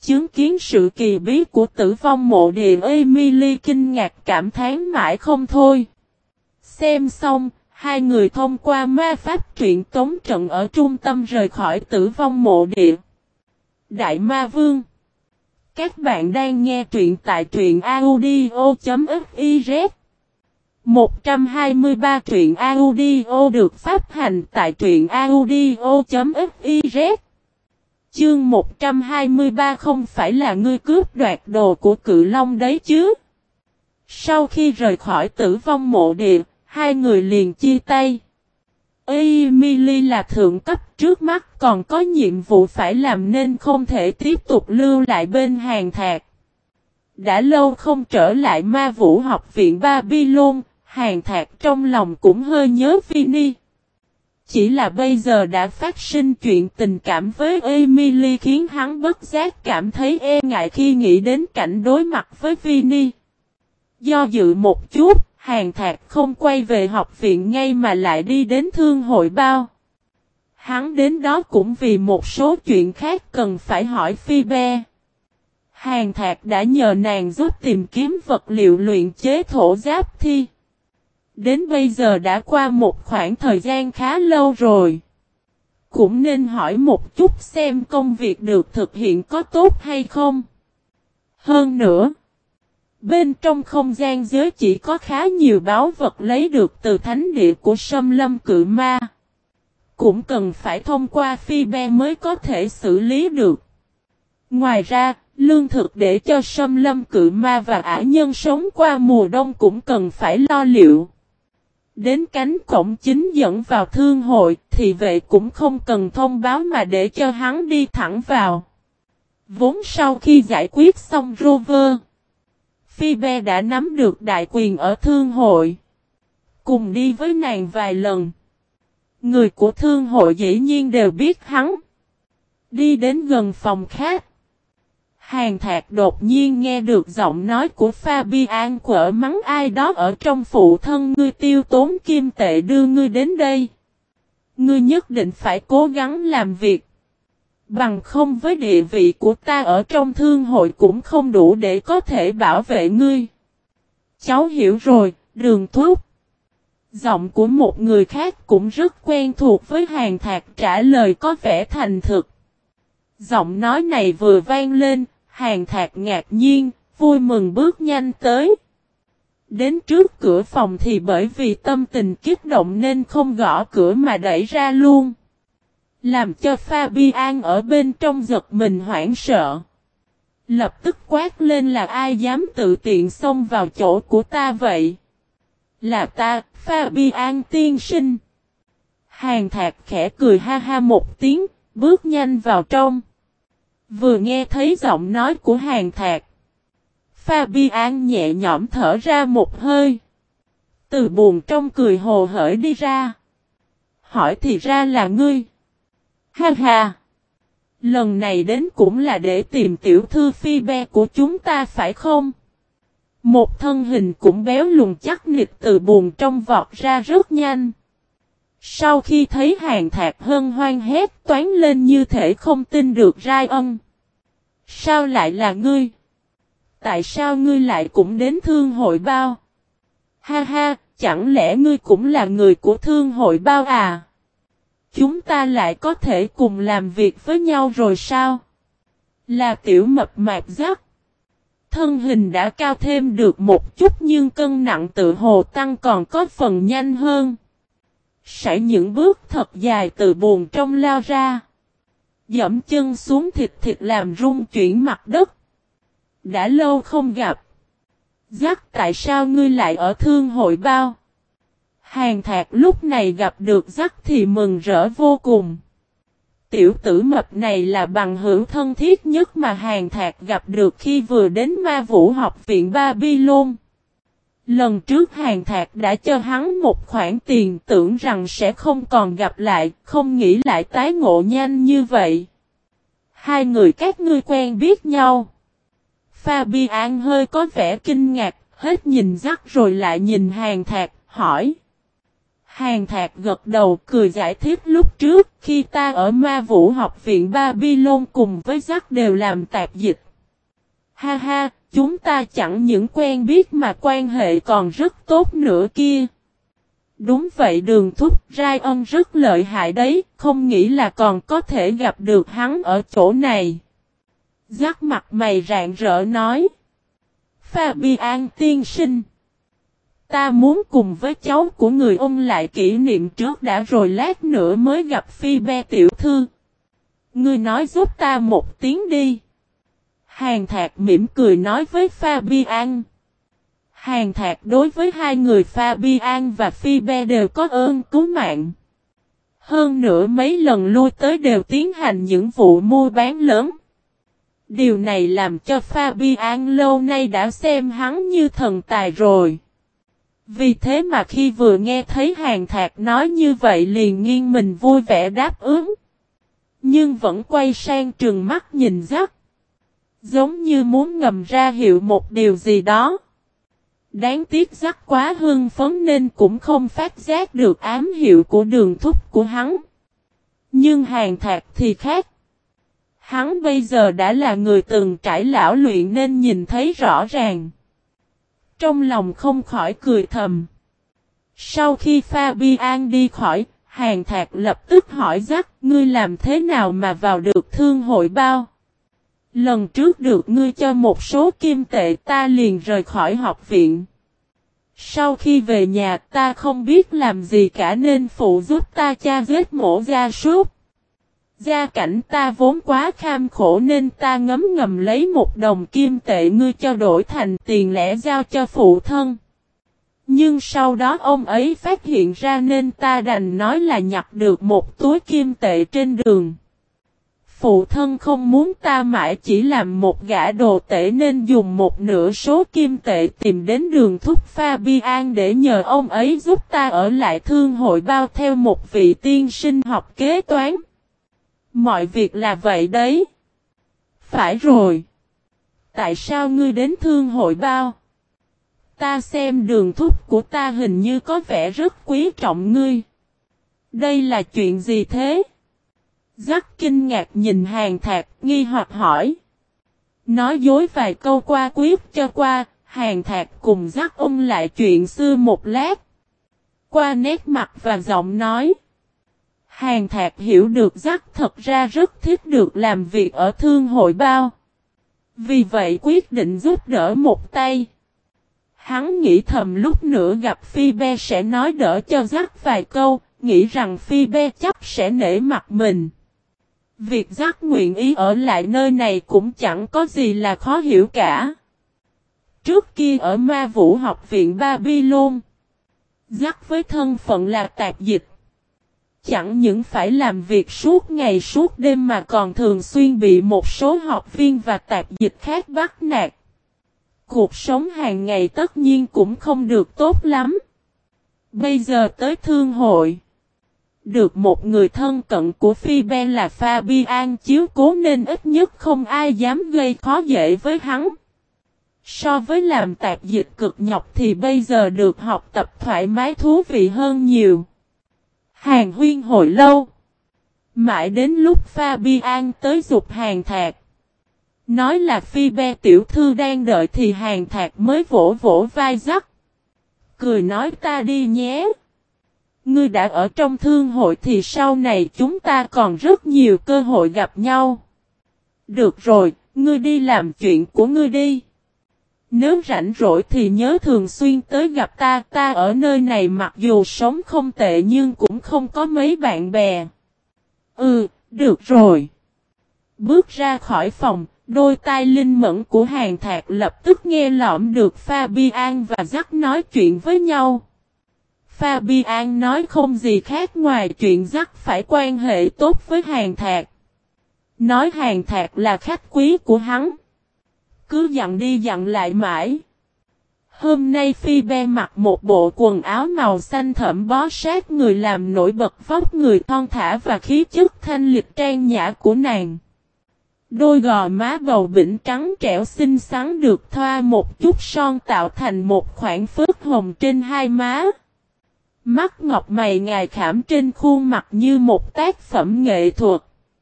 Chứng kiến sự kỳ bí của Tử Vong Mộ Địa, Emily kinh ngạc cảm thán mãi không thôi. Xem xong, hai người thông qua ma pháp truyện tống trận ở trung tâm rời khỏi Tử Vong Mộ Địa. Đại Ma Vương. Các bạn đang nghe truyện tại truyện audio.fiz. 123 truyện audio được phát hành tại truyện audio.fiz. Chương 123 không phải là ngươi cướp đoạt đồ của Cự Long đấy chứ. Sau khi rời khỏi Tử Vong Mộ Địa, hai người liền chia tay. Emily là thượng cấp, trước mắt còn có nhiệm vụ phải làm nên không thể tiếp tục lưu lại bên Hàn Thạc. Đã lâu không trở lại Ma Vũ học viện Babylon, Hàn Thạc trong lòng cũng hơi nhớ Vinny. Chỉ là bây giờ đã phát sinh chuyện tình cảm với Emily khiến hắn bất giác cảm thấy e ngại khi nghĩ đến cảnh đối mặt với Vinny. Do dự một chút, Hàn Thạc không quay về học viện ngay mà lại đi đến thương hội bao. Hắn đến đó cũng vì một số chuyện khác cần phải hỏi Phoebe. Hàn Thạc đã nhờ nàng giúp tìm kiếm vật liệu luyện chế thổ giáp thi. Đến bây giờ đã qua một khoảng thời gian khá lâu rồi. Cũng nên hỏi một chút xem công việc được thực hiện có tốt hay không. Hơn nữa, bên trong không gian giới chỉ có khá nhiều báu vật lấy được từ thánh địa của Sâm Lâm Cự Ma. Cũng cần phải thông qua Phoebe mới có thể xử lý được. Ngoài ra, lương thực để cho Sâm Lâm Cự Ma và ả nhân sống qua mùa đông cũng cần phải lo liệu. Đến cánh cổng chính dẫn vào thương hội thì vệ cũng không cần thông báo mà để cho hắn đi thẳng vào. Vốn sau khi giải quyết xong Rover, Phoebe đã nắm được đại quyền ở thương hội. Cùng đi với nàng vài lần. Người của thương hội dĩ nhiên đều biết hắn. Đi đến gần phòng khách. Hàn Thạc đột nhiên nghe được giọng nói của Fabian quở mắng ai đó ở trong phụ thân ngươi tiêu tốn kim tệ đưa ngươi đến đây. Ngươi nhất định phải cố gắng làm việc. Bằng không với địa vị của ta ở trong thương hội cũng không đủ để có thể bảo vệ ngươi. Cháu hiểu rồi, Đường Thúc. Giọng của một người khác cũng rất quen thuộc với Hàn Thạc trả lời có vẻ thành thực. Giọng nói này vừa vang lên, Hàn Thạc ngạc nhiên, vui mừng bước nhanh tới. Đến trước cửa phòng thì bởi vì tâm tình kích động nên không gõ cửa mà đẩy ra luôn. Làm cho Fabian ở bên trong giật mình hoảng sợ. Lập tức quát lên là ai dám tự tiện xông vào chỗ của ta vậy? Là ta, Fabian tiên sinh. Hàn Thạc khẽ cười ha ha một tiếng, bước nhanh vào trong. Vừa nghe thấy giọng nói của Hàn Thạc, Fabian nhẹ nhõm thở ra một hơi. Từ buồng trong cười hồ hởi đi ra. Hỏi thì ra là ngươi. Ha ha. Lần này đến cũng là để tìm tiểu thư Phoebe của chúng ta phải không? Một thân hình cũng béo lùn chắc nịch từ buồng trong vọt ra rất nhanh. Sau khi thấy Hàn Thạc hân hoan hét toán lên như thể không tin được Ryan. Sao lại là ngươi? Tại sao ngươi lại cũng đến thương hội bao? Ha ha, chẳng lẽ ngươi cũng là người của thương hội bao à? Chúng ta lại có thể cùng làm việc với nhau rồi sao? Là tiểu mập mạp giác. Thân hình đã cao thêm được một chút nhưng cân nặng tự hồ tăng còn có phần nhanh hơn. Sải những bước thật dài từ buồng trong lao ra. Dẫm chân xuống thịt thịt làm rung chuyển mặt đất. Đã lâu không gặp. Giác tại sao ngươi lại ở thương hội bao? Hàn Thạc lúc này gặp được Giác thì mừng rỡ vô cùng. Tiểu tử mập này là bằng hữu thân thiết nhất mà Hàn Thạc gặp được khi vừa đến Ma Vũ học viện Babylon. Lần trước Hàn Thạc đã cho hắn một khoản tiền tưởng rằng sẽ không còn gặp lại, không nghĩ lại tái ngộ nhanh như vậy. Hai người các ngươi quen biết nhau. Fabian hơi có vẻ kinh ngạc, hết nhìn Giác rồi lại nhìn Hàn Thạc, hỏi. Hàn Thạc gật đầu cười giải thích lúc trước khi ta ở Ma Vũ học viện Babylon cùng với Jack đều làm tạp dịch. Ha ha, chúng ta chẳng những quen biết mà quan hệ còn rất tốt nữa kia. Đúng vậy Đường thúc, Ryan rất lợi hại đấy, không nghĩ là còn có thể gặp được hắn ở chỗ này. Jack mặt mày rạng rỡ nói. Fabian tiên sinh. Ta muốn cùng với cháu của người ôn lại kỷ niệm trước đã rồi lát nữa mới gặp Phoebe tiểu thư. Ngươi nói giúp ta một tiếng đi. Hàn Thạc mỉm cười nói với Fabian. Hàn Thạc đối với hai người Fabian và Phoebe đều có ơn cứu mạng. Hơn nữa mấy lần lui tới đều tiến hành những vụ mua bán lớn. Điều này làm cho Fabian lâu nay đã xem hắn như thần tài rồi. Vì thế mà khi vừa nghe thấy Hàn Thạc nói như vậy liền nghiêng mình vui vẻ đáp ứng. Nhưng vẫn quay sang trừng mắt nhìn Jack. Giống như muốn ngầm ra hiệu một điều gì đó. Đáng tiếc Jack quá hưng phấn nên cũng không phát giác được ám hiệu của Đường thúc của hắn. Nhưng Hàn Thạc thì khác. Hắn bây giờ đã là người từng trải lão luyện nên nhìn thấy rõ ràng. Trong lòng không khỏi cười thầm. Sau khi Fabian đi khỏi, Hàn Thạc lập tức hỏi Jack, ngươi làm thế nào mà vào được thương hội bao? Lần trước được ngươi cho một số kim tệ ta liền rời khỏi học viện. Sau khi về nhà ta không biết làm gì cả nên phụ giúp ta cha giết mổ gia súc. Gia cảnh ta vốn quá kham khổ nên ta ngấm ngầm lấy một đồng kim tệ ngươi cho đổi thành tiền lẻ giao cho phụ thân. Nhưng sau đó ông ấy phát hiện ra nên ta đành nói là nhặt được một túi kim tệ trên đường. Phụ thân không muốn ta mãi chỉ làm một gã đồ tể nên dùng một nửa số kim tệ tìm đến Đường thúc Fabian để nhờ ông ấy giúp ta ở lại thương hội bao theo một vị tiên sinh học kế toán. Mọi việc là vậy đấy. Phải rồi. Tại sao ngươi đến thương hội bao? Ta xem Đường thúc của ta hình như có vẻ rất quý trọng ngươi. Đây là chuyện gì thế? Jack kinh ngạc nhìn Hàn Thạc, nghi hoặc hỏi. Nói dối vài câu qua quyết cho qua, Hàn Thạc cùng Jack ôn lại chuyện xưa một lát. Qua nét mặt và giọng nói. Hàn Thạc hiểu được Jack thật ra rất thích được làm việc ở thương hội bao. Vì vậy quyết định giúp đỡ một tay. Hắn nghĩ thầm lúc nữa gặp Phoebe sẽ nói đỡ cho Jack vài câu, nghĩ rằng Phoebe chắc sẽ nể mặt mình. Việc Jack nguyện ý ở lại nơi này cũng chẳng có gì là khó hiểu cả. Trước kia ở Ma Vũ học viện Babylon, Jack với thân phận là tạp dịch. Chẳng những phải làm việc suốt ngày suốt đêm mà còn thường xuyên bị một số học viên và tạp dịch khác bắt nạt. Cuộc sống hàng ngày tất nhiên cũng không được tốt lắm. Bây giờ tới thương hội. Được một người thân cận của Phoebe là Fabian chiếu cố nên ít nhất không ai dám gây khó dễ với hắn. So với làm tạp dịch cực nhọc thì bây giờ được học tập thoải mái thú vị hơn nhiều. Hàn huyên hồi lâu. Mãi đến lúc Fabian tới giục Hàn Thạc. Nói là Phoebe tiểu thư đang đợi thì Hàn Thạc mới vỗ vỗ vai Jack. Cười nói ta đi nhé. Ngươi đã ở trong thương hội thì sau này chúng ta còn rất nhiều cơ hội gặp nhau. Được rồi, ngươi đi làm chuyện của ngươi đi. Nếu rảnh rỗi thì nhớ thường xuyên tới gặp ta. Ta ở nơi này mặc dù sống không tệ nhưng cũng không có mấy bạn bè. Ừ, được rồi. Bước ra khỏi phòng, đôi tai linh mẫn của Hàn Thạc lập tức nghe lỏm được Fabian và Jack nói chuyện với nhau. Fabian nói không gì khác ngoài chuyện Jack phải quan hệ tốt với Hàn Thạc. Nói Hàn Thạc là khách quý của hắn. Cứ dặn đi dặn lại mãi. Hôm nay Phoebe mặc một bộ quần áo màu xanh thẫm bó sát người làm nổi bật vóc người thon thả và khí chất thanh lịch trang nhã của nàng. Đôi gò má bầu bĩnh trắng trẻo xinh xắn được thoa một chút son tạo thành một khoảng phớt hồng trên hai má. Mắt ngọc mày ngài khảm trên khuôn mặt như một tác phẩm nghệ thuật.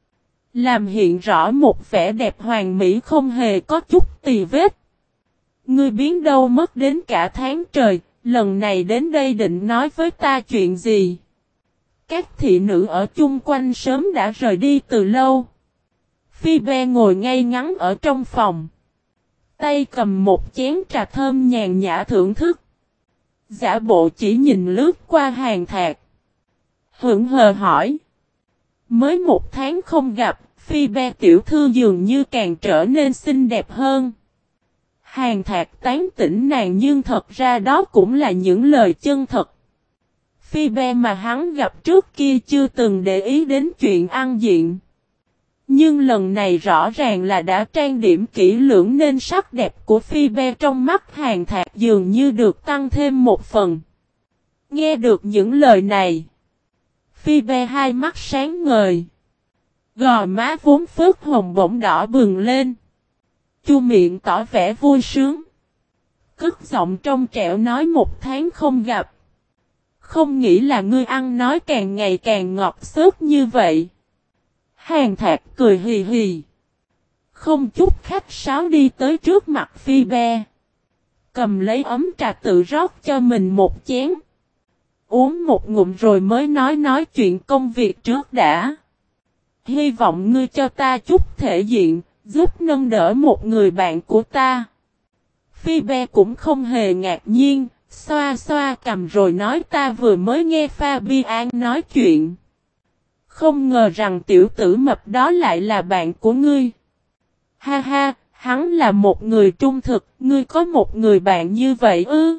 Làm hiện rõ một vẻ đẹp hoàn mỹ không hề có chút tì vết. Ngươi biến đâu mất đến cả tháng trời, lần này đến đây định nói với ta chuyện gì? Các thị nữ ở chung quanh sớm đã rời đi từ lâu. Phi Be ngồi ngay ngắn ở trong phòng. Tay cầm một chén trà thơm nhàn nhã thưởng thức. Giả bộ chỉ nhìn lướt qua Hàn Thạc. Hững hờ hỏi. Mới một tháng không gặp, Phi Be tiểu thư dường như càng trở nên xinh đẹp hơn. Hàn Thạc tán tỉnh nàng nhưng thật ra đó cũng là những lời chân thật. Phi Be mà hắn gặp trước kia chưa từng để ý đến chuyện ăn diện. Nhưng lần này rõ ràng là đã trang điểm kỹ lưỡng nên sắc đẹp của Phi Be trong mắt Hàn Thạc dường như được tăng thêm một phần. Nghe được những lời này, Phi Be hai mắt sáng ngời. Gò má vốn phớt hồng bỗng đỏ bừng lên. Chu miệng tỏ vẻ vui sướng. Cất giọng trong trẻo nói một tháng không gặp. Không nghĩ là ngươi ăn nói càng ngày càng ngọt xớt như vậy. Hàn Thạc cười hì hì. Không chút khách sáo đi tới trước mặt Phi Be. Cầm lấy ấm trà tự rót cho mình một chén. Uống một ngụm rồi mới nói chuyện công việc trước đã. Hy vọng ngươi cho ta chút thể diện, giúp nâng đỡ một người bạn của ta. Phi Be cũng không hề ngạc nhiên, xoa xoa cầm rồi nói ta vừa mới nghe Fabian nói chuyện. Không ngờ rằng tiểu tử mập đó lại là bạn của ngươi. Ha ha, hắn là một người trung thực, ngươi có một người bạn như vậy ư?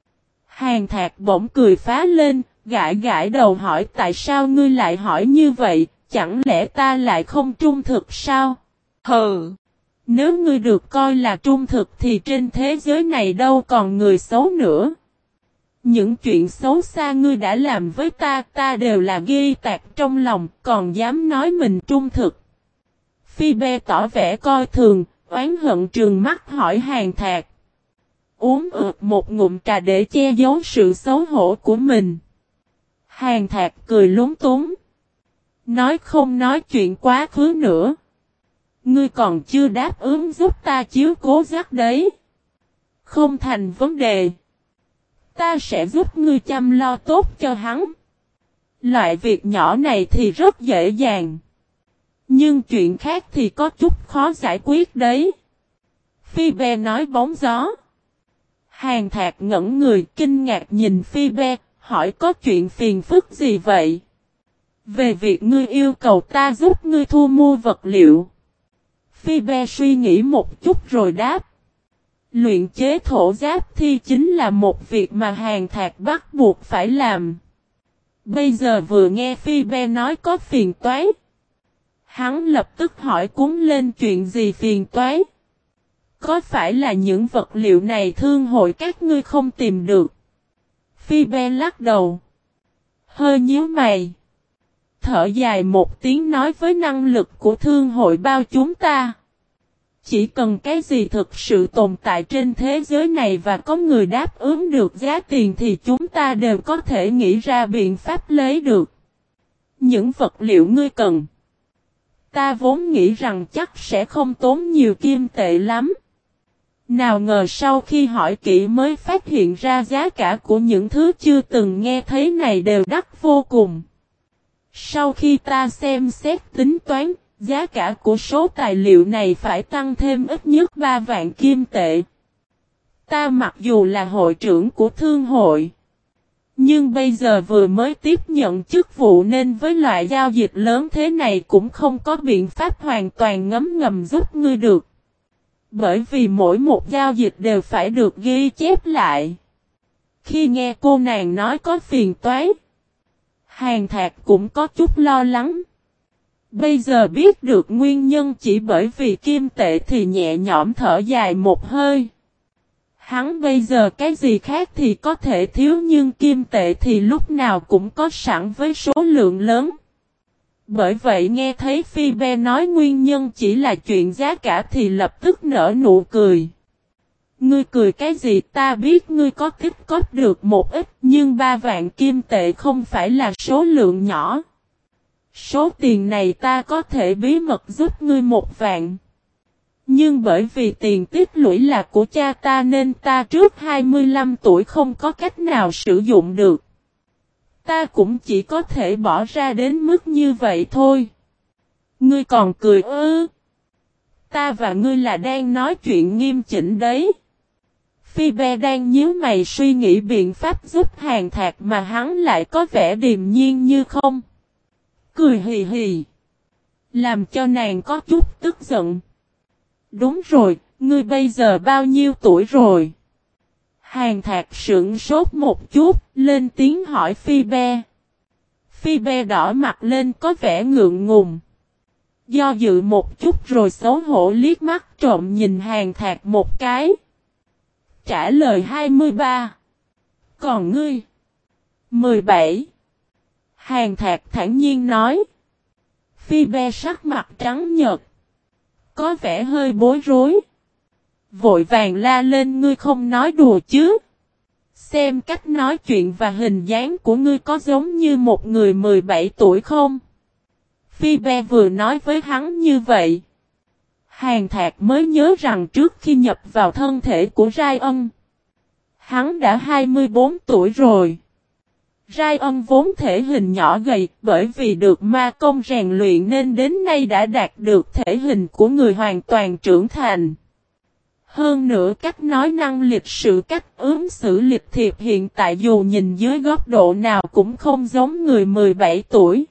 Hàn Thạc bỗng cười phá lên, gãi gãi đầu hỏi tại sao ngươi lại hỏi như vậy, chẳng lẽ ta lại không trung thực sao? Hừ, nếu ngươi được coi là trung thực thì trên thế giới này đâu còn người xấu nữa. Những chuyện xấu xa ngươi đã làm với ta đều là ghi tạc trong lòng, còn dám nói mình trung thực. Phi Be tỏ vẻ coi thường, oán hận trừng mắt hỏi Hàn Thạc. Uống một ngụm trà để che giấu sự xấu hổ của mình. Hàn Thạc cười lúng túng. Nói không nói chuyện quá khứ nữa. Ngươi còn chưa đáp ứng giúp ta chiếu cố giác đấy. Không thành vấn đề. Ta sẽ giúp ngươi chăm lo tốt cho hắn. Loại việc nhỏ này thì rất dễ dàng. Nhưng chuyện khác thì có chút khó giải quyết đấy. Phi Be nói bóng gió. Hàn Thạc ngẩn người kinh ngạc nhìn Phi Be, hỏi có chuyện phiền phức gì vậy? Về việc ngươi yêu cầu ta giúp ngươi thu mua vật liệu. Phi Be suy nghĩ một chút rồi đáp. Luyện chế thổ giáp thi chính là một việc mà Hàn Thạc bắt buộc phải làm. Bây giờ vừa nghe Phi Be nói có phiền toái. Hắn lập tức hỏi cuốn lên chuyện gì phiền toái. Có phải là những vật liệu này thương hội các ngươi không tìm được? Phi Be lắc đầu. Hơi nhíu mày. Thở dài một tiếng nói với năng lực của thương hội bao chúng ta. Chỉ cần cái gì thực sự tồn tại trên thế giới này và có người đáp ứng được giá tiền thì chúng ta đều có thể nghĩ ra biện pháp lấy được. Những vật liệu ngươi cần. Ta vốn nghĩ rằng chắc sẽ không tốn nhiều kim tệ lắm. Nào ngờ sau khi hỏi kỹ mới phát hiện ra giá cả của những thứ chưa từng nghe thấy này đều đắt vô cùng. Sau khi ta xem xét tính toán, giá cả của số tài liệu này phải tăng thêm ít nhất 3 vạn kim tệ. Ta mặc dù là hội trưởng của thương hội, nhưng bây giờ vừa mới tiếp nhận chức vụ nên với loại giao dịch lớn thế này cũng không có biện pháp hoàn toàn ngấm ngầm giúp ngươi được. Bởi vì mỗi một giao dịch đều phải được ghi chép lại. Khi nghe cô nàng nói có phiền toái, Hàn Thạc cũng có chút lo lắng. Bây giờ biết được nguyên nhân chỉ bởi vì kim tệ thì nhẹ nhõm thở dài một hơi. Hắn bây giờ cái gì khác thì có thể thiếu nhưng kim tệ thì lúc nào cũng có sẵn với số lượng lớn. Bởi vậy nghe thấy Phi Be nói nguyên nhân chỉ là chuyện giá cả thì lập tức nở nụ cười. Ngươi cười cái gì, ta biết ngươi có tích góp được một ít, nhưng 3 vạn kim tệ không phải là số lượng nhỏ. Số tiền này ta có thể bí mật giúp ngươi 1 vạn. Nhưng bởi vì tiền tích lũy là của cha ta nên ta trước 25 tuổi không có cách nào sử dụng được. Ta cũng chỉ có thể bỏ ra đến mức như vậy thôi. Ngươi còn cười ư? Ta và ngươi là đang nói chuyện nghiêm chỉnh đấy. Phi Be đang nhíu mày suy nghĩ biện pháp giúp Hàn Thạc mà hắn lại có vẻ điềm nhiên như không. Cười hì hì. Làm cho nàng có chút tức giận. Đúng rồi, ngươi bây giờ bao nhiêu tuổi rồi? Hàn Thạc sững sốt một chút, lên tiếng hỏi Phi Be. Phi Be đỏ mặt lên có vẻ ngượng ngùng. Do dự một chút rồi xấu hổ liếc mắt trộm nhìn Hàn Thạc một cái. Trả lời 23. Còn ngươi? 17. Hàn Thạc thản nhiên nói. Phi Be sắc mặt trắng nhợt. Có vẻ hơi bối rối. Vội vàng la lên, ngươi không nói đùa chứ? Xem cách nói chuyện và hình dáng của ngươi có giống như một người 17 tuổi không? Phi Be vừa nói với hắn như vậy. Hàn Thạc mới nhớ rằng trước khi nhập vào thân thể của Rai Ân, hắn đã 24 tuổi rồi. Rai Ân vốn thể hình nhỏ gầy, bởi vì được ma công rèn luyện nên đến nay đã đạt được thể hình của người hoàn toàn trưởng thành. Hơn nữa cách nói năng lịch sự, cách ứng xử lịch thiệp hiện tại dù nhìn dưới góc độ nào cũng không giống người 17 tuổi.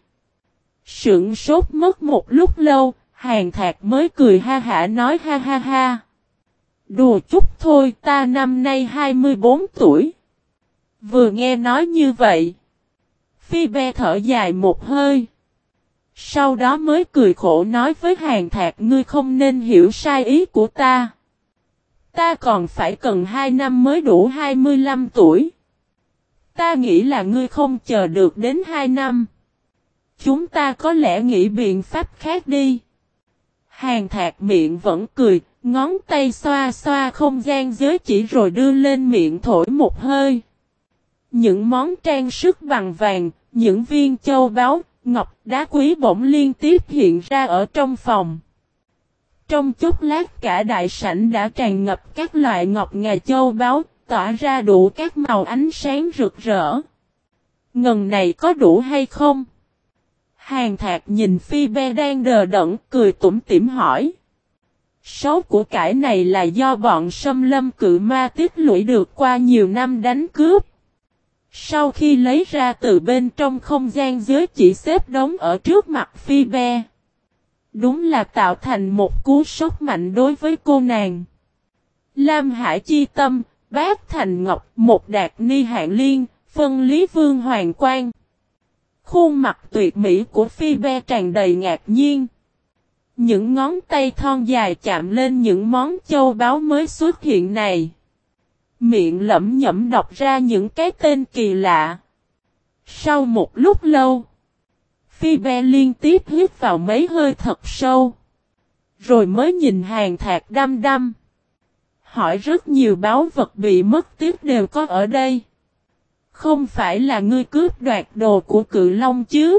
Sững sốt mất một lúc lâu, Hàn Thạc mới cười ha hả nói ha ha ha. Đùa chút thôi, ta năm nay 24 tuổi. Vừa nghe nói như vậy, Phi Be thở dài một hơi. Sau đó mới cười khổ nói với Hàn Thạc, ngươi không nên hiểu sai ý của ta. Ta còn phải cần 2 năm mới đủ 25 tuổi. Ta nghĩ là ngươi không chờ được đến 2 năm. Chúng ta có lẽ nghĩ biện pháp khác đi. Hàn Thạc miệng vẫn cười, ngón tay xoa xoa không gian giới chỉ rồi đưa lên miệng thổi một hơi. Những món trang sức bằng vàng, những viên châu báu, ngọc, đá quý bỗng liên tiếp hiện ra ở trong phòng. Trong chốc lát cả đại sảnh đã tràn ngập các loại ngọc ngà châu báu, tỏa ra đủ các màu ánh sáng rực rỡ. Ngần này có đủ hay không? Hàn Thạc nhìn Phi Be đang đờ đẫn, cười tủm tỉm hỏi. Số của cải này là do bọn Sâm Lâm Cự Ma tích lũy được qua nhiều năm đánh cướp. Sau khi lấy ra từ bên trong không gian giới chỉ xếp đống ở trước mặt Phi Be. Đúng là tạo thành một cú sốc mạnh đối với cô nàng. Lam Hải Chi Tâm, Bát Thành Ngọc, Một Đạt Ni Hạng Liên, Phân Lý Vương Hoàng Quang. Khuôn mặt tuyệt mỹ của Phi Be tràn đầy ngạc nhiên. Những ngón tay thon dài chạm lên những món châu báu mới xuất hiện này. Miệng lẩm nhẩm đọc ra những cái tên kỳ lạ. Sau một lúc lâu, Phi Be liên tiếp hít vào mấy hơi thật sâu. Rồi mới nhìn Hàn Thạc đăm đăm. Hỏi rất nhiều báu vật bị mất tiếp đều có ở đây. Không phải là ngươi cướp đoạt đồ của Cự Long chứ?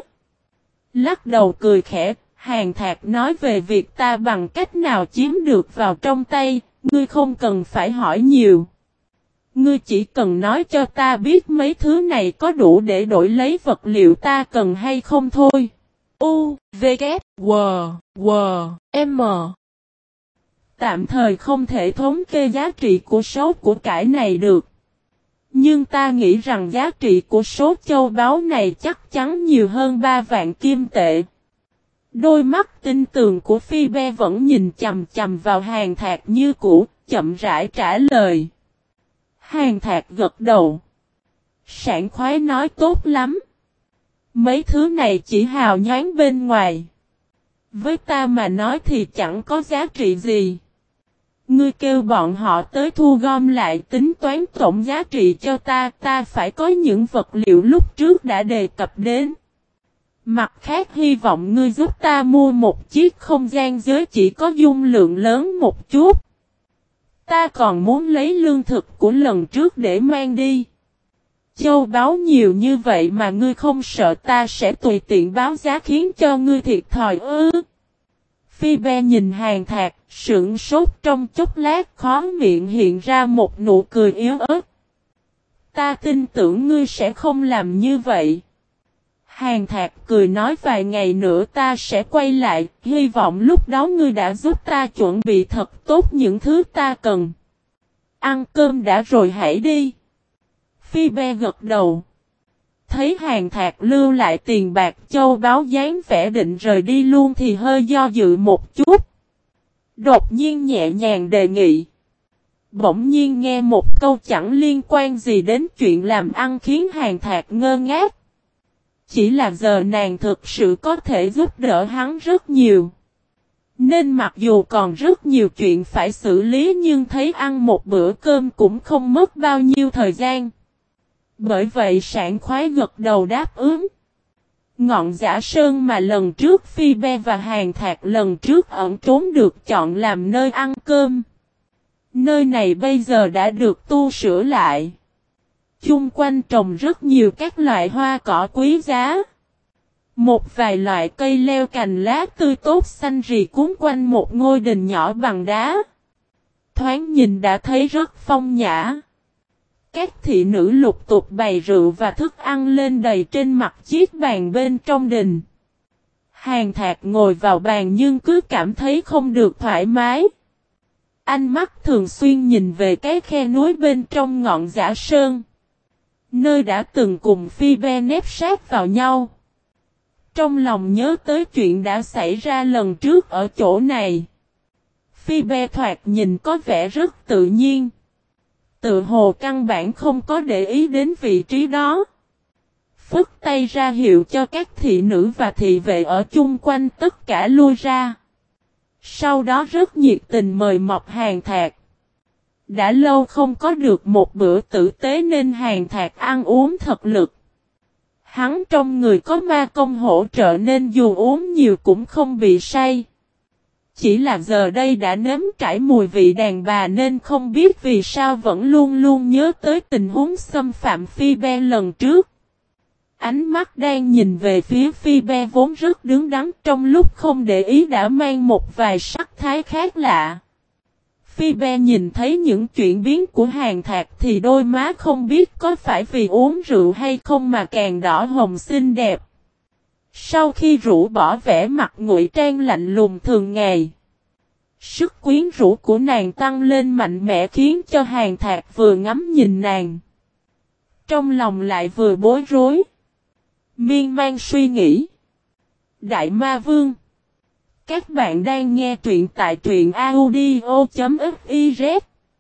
Lắc đầu cười khẽ, Hàn Thạc nói về việc ta bằng cách nào chiếm được vào trong tay, ngươi không cần phải hỏi nhiều. Ngươi chỉ cần nói cho ta biết mấy thứ này có đủ để đổi lấy vật liệu ta cần hay không thôi. U, V, K, W, W, M. Tạm thời không thể thống kê giá trị của số của cải này được. Nhưng ta nghĩ rằng giá trị của số châu báu này chắc chắn nhiều hơn 3 vạn kim tệ. Đôi mắt tinh tường của Phi Be vẫn nhìn chằm chằm vào Hàn Thạc như cũ, chậm rãi trả lời. Hàn Thạc gật đầu. Sảng khoái nói tốt lắm. Mấy thứ này chỉ hào nhoáng bên ngoài. Với ta mà nói thì chẳng có giá trị gì. Ngươi kêu bọn họ tới thu gom lại tính toán tổng giá trị cho ta phải có những vật liệu lúc trước đã đề cập đến. Mặt khác hy vọng ngươi giúp ta mua một chiếc không gian giới chỉ có dung lượng lớn một chút. Ta còn muốn lấy lương thực của lần trước để mang đi. Châu báu nhiều như vậy mà ngươi không sợ ta sẽ tùy tiện báo giá khiến cho ngươi thiệt thòi ư? Phi Be nhìn Hàn Thạc, sững sốt trong chốc lát, khó miệng hiện ra một nụ cười yếu ớt. Ta tin tưởng ngươi sẽ không làm như vậy. Hàn Thạc cười nói vài ngày nữa ta sẽ quay lại, hy vọng lúc đó ngươi đã giúp ta chuẩn bị thật tốt những thứ ta cần. Ăn cơm đã rồi hãy đi. Phi Be gật đầu. Thấy Hàn Thạc lưu lại tiền bạc châu báu dáng vẻ định rời đi luôn thì hơi do dự một chút. Đột nhiên nhẹ nhàng đề nghị. Bỗng nhiên nghe một câu chẳng liên quan gì đến chuyện làm ăn khiến Hàn Thạc ngơ ngác. Chỉ là giờ nàng thực sự có thể giúp đỡ hắn rất nhiều. Nên mặc dù còn rất nhiều chuyện phải xử lý nhưng thấy ăn một bữa cơm cũng không mất bao nhiêu thời gian. Bởi vậy sảng khoái gật đầu đáp ứng. Ngọn Giả Sơn mà lần trước Phi Be và Hàn Thạc lần trước ẩn trốn được chọn làm nơi ăn cơm. Nơi này bây giờ đã được tu sửa lại. Chung quanh trồng rất nhiều các loại hoa cỏ quý giá. Một vài loại cây leo cành lá tươi tốt xanh rì cuốn quanh một ngôi đình nhỏ bằng đá. Thoáng nhìn đã thấy rất phong nhã. Các thị nữ lục tục bày rượu và thức ăn lên đầy trên mặt chiếc bàn bên trong đình. Hàn Thạc ngồi vào bàn nhưng cứ cảm thấy không được thoải mái. Ánh mắt thường xuyên nhìn về cái khe núi bên trong ngọn Giả Sơn. Nơi đã từng cùng Phi Be nép sát vào nhau. Trong lòng nhớ tới chuyện đã xảy ra lần trước ở chỗ này. Phi Be thoạt nhìn có vẻ rất tự nhiên. Tự hồ căn bản không có để ý đến vị trí đó. Phất tay ra hiệu cho các thị nữ và thị vệ ở chung quanh tất cả lui ra. Sau đó rất nhiệt tình mời mọc Hàn Thạc. Đã lâu không có được một bữa tử tế nên Hàn Thạc ăn uống thật lực. Hắn trong người có ma công hỗ trợ nên dù uống nhiều cũng không bị say. Chỉ là giờ đây đã nếm trải mùi vị đàn bà nên không biết vì sao vẫn luôn luôn nhớ tới tình huống xâm phạm Phi Be lần trước. Ánh mắt đang nhìn về phía Phi Be vốn rất đứng đắn trong lúc không để ý đã mang một vài sắc thái khác lạ. Phi Be nhìn thấy những chuyển biến của Hàn Thạc thì đôi má không biết có phải vì uống rượu hay không mà càng đỏ hồng xinh đẹp. Sau khi rũ bỏ vẻ mặt ngụy trang lạnh lùng thường ngày, sức quyến rũ của nàng tăng lên mạnh mẽ khiến cho Hàn Thạc vừa ngắm nhìn nàng, trong lòng lại vừa bối rối, miên man suy nghĩ. Đại Ma Vương, các bạn đang nghe truyện tại truyện audio.fiz.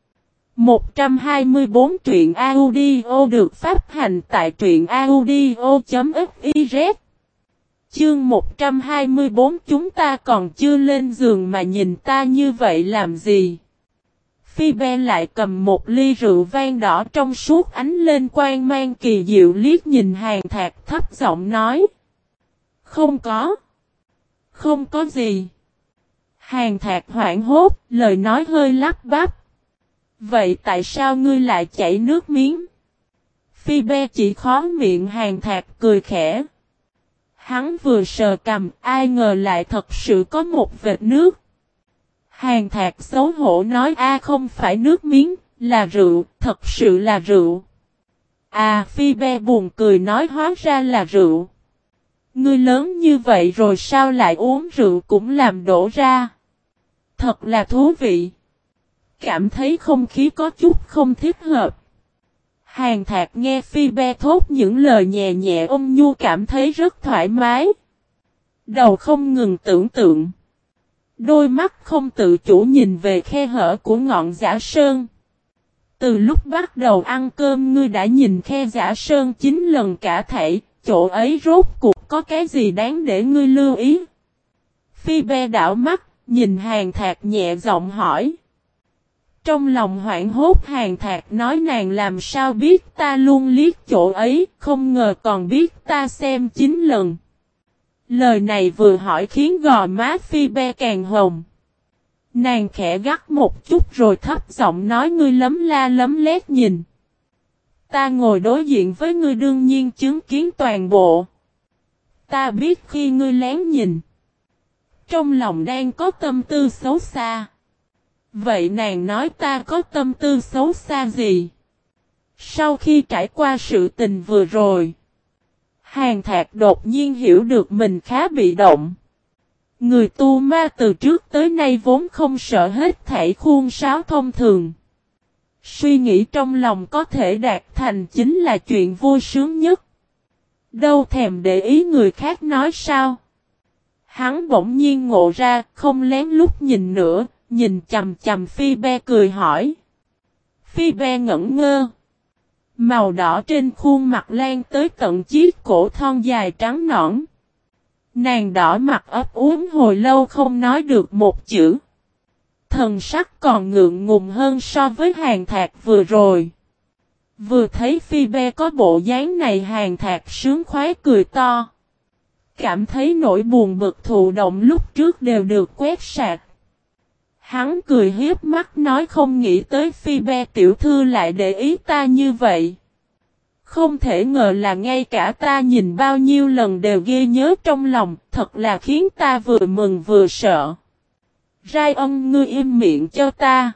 124 truyện audio được phát hành tại truyện audio.fiz. Chương 124 chúng ta còn chưa lên giường mà nhìn ta như vậy làm gì? Phi Be lại cầm một ly rượu vang đỏ trong suốt ánh lên quang mang kỳ diệu liếc nhìn Hàn Thạc thấp giọng nói. Không có. Không có gì. Hàn Thạc hoảng hốt, lời nói hơi lắp bắp. Vậy tại sao ngươi lại chảy nước miếng? Phi Be chỉ khó miệng Hàn Thạc cười khẽ. Hắn vừa sờ cằm, ai ngờ lại thật sự có một vệt nước. Hàn Thạc xấu hổ nói không phải nước miếng, là rượu, thật sự là rượu. Phi Be buồn cười nói hóa ra là rượu. Ngươi lớn như vậy rồi sao lại uống rượu cũng làm đổ ra. Thật là thú vị. Cảm thấy không khí có chút không thích hợp. Hàn Thạc nghe Phi Be thốt những lời nhẹ nhẹ ôn nhu cảm thấy rất thoải mái. Đầu không ngừng tưởng tượng. Đôi mắt không tự chủ nhìn về khe hở của ngọn Giả Sơn. Từ lúc bắt đầu ăn cơm ngươi đã nhìn khe Giả Sơn 9 lần cả thảy, chỗ ấy rốt cuộc có cái gì đáng để ngươi lưu ý? Phi Be đảo mắt, nhìn Hàn Thạc nhẹ giọng hỏi. Trong lòng hoảng hốt Hàn Thạc nói nàng làm sao biết ta luôn liếc chỗ ấy, không ngờ còn biết ta xem 9 lần. Lời này vừa hỏi khiến gò má Phi Be càng hồng. Nàng khẽ gắt một chút rồi thấp giọng nói ngươi lấm la lấm lét nhìn. Ta ngồi đối diện với ngươi đương nhiên chứng kiến toàn bộ. Ta biết khi ngươi lén nhìn. Trong lòng đang có tâm tư xấu xa. Vậy nàng nói ta có tâm tư xấu xa gì? Sau khi trải qua sự tình vừa rồi. Hàn Thạc đột nhiên hiểu được mình khá bị động. Người tu ma từ trước tới nay vốn không sợ hết thảy khuôn sáo thông thường. Suy nghĩ trong lòng có thể đạt thành chính là chuyện vui sướng nhất. Đâu thèm để ý người khác nói sao. Hắn bỗng nhiên ngộ ra, không lén lút nhìn nữa, nhìn chầm chầm Phi Be cười hỏi. Phi Be ngẩn ngơ. Màu đỏ trên khuôn mặt lan tới tận chiếc cổ thon dài trắng nõn. Nàng đỏ mặt ấp úng hồi lâu không nói được một chữ. Thần sắc còn ngượng ngùng hơn so với Hàn Thạc vừa rồi. Vừa thấy Phi Be có bộ dáng này Hàn Thạc sướng khoái cười to. Cảm thấy nỗi buồn bực thụ động lúc trước đều được quét sạch. Hắn cười hiếp mắt nói không nghĩ tới Phi Be tiểu thư lại để ý ta như vậy. Không thể ngờ là ngay cả ta nhìn bao nhiêu lần đều ghê nhớ trong lòng, thật là khiến ta vừa mừng vừa sợ. Rai ân ngươi im miệng cho ta.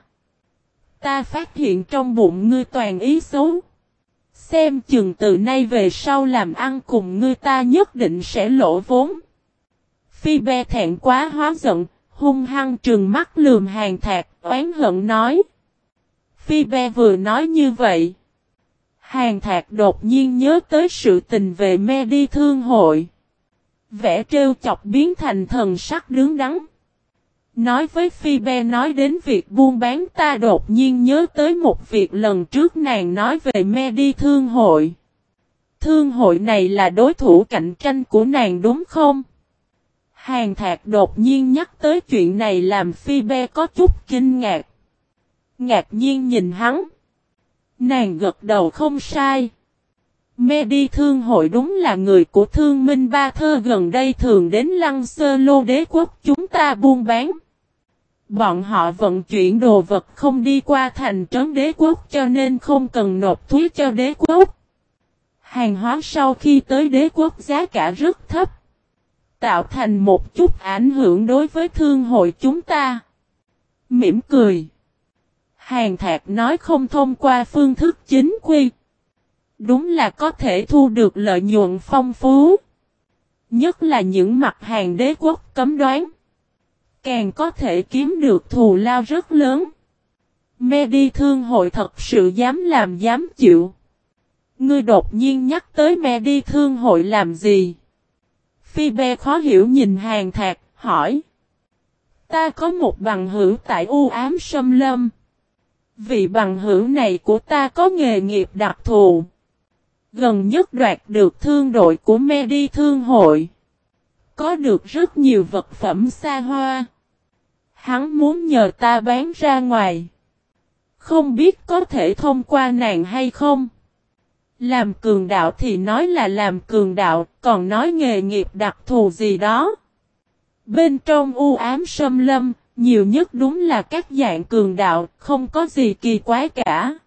Ta phát hiện trong bụng ngươi toàn ý xấu. Xem chừng từ nay về sau làm ăn cùng ngươi ta nhất định sẽ lỗ vốn. Phi Be thẹn quá hóa giận, hung hăng trừng mắt lườm Hàn Thạc, oán hận nói. Phi Be vừa nói như vậy. Hàn Thạc đột nhiên nhớ tới sự tình về me đi thương hội. Vẻ trêu chọc biến thành thần sắc đứng đắn. Nói với Phi Be nói đến việc buôn bán ta đột nhiên nhớ tới một việc lần trước nàng nói về me đi thương hội. Thương hội này là đối thủ cạnh tranh của nàng đúng không? Hàn Thạc đột nhiên nhắc tới chuyện này làm Phi Be có chút kinh ngạc. Ngạc nhiên nhìn hắn. Nàng gật đầu không sai. Me đi thương hội đúng là người của Thương Minh Ba Thơ gần đây thường đến Lăng Sơ Lô đế quốc chúng ta buôn bán. Bọn họ vận chuyển đồ vật không đi qua thành trấn đế quốc cho nên không cần nộp thuế cho đế quốc. Hàng hóa sau khi tới đế quốc giá cả rất thấp. Tạo thành một chút ảnh hưởng đối với thương hội chúng ta. Mỉm cười. Hàn Thạc nói không thông qua phương thức chính quy. Đúng là có thể thu được lợi nhuận phong phú. Nhất là những mặt hàng đế quốc cấm đoán. Càng có thể kiếm được thù lao rất lớn. Me đi thương hội thật sự dám làm dám chịu. Ngươi đột nhiên nhắc tới me đi thương hội làm gì? Phi Be khó hiểu nhìn Hàn Thạc, hỏi. Ta có một bằng hữu tại U Ám Sâm Lâm. Vị bằng hữu này của ta có nghề nghiệp đặc thù. Gần nhất đoạt được thương đội của me đi thương hội. Có được rất nhiều vật phẩm xa hoa. Hắn muốn nhờ ta bán ra ngoài. Không biết có thể thông qua nàng hay không? Làm cường đạo thì nói là làm cường đạo, còn nói nghề nghiệp đặc thù gì đó. Bên trong U Ám Sâm Lâm, nhiều nhất đúng là các dạng cường đạo, không có gì kỳ quái cả.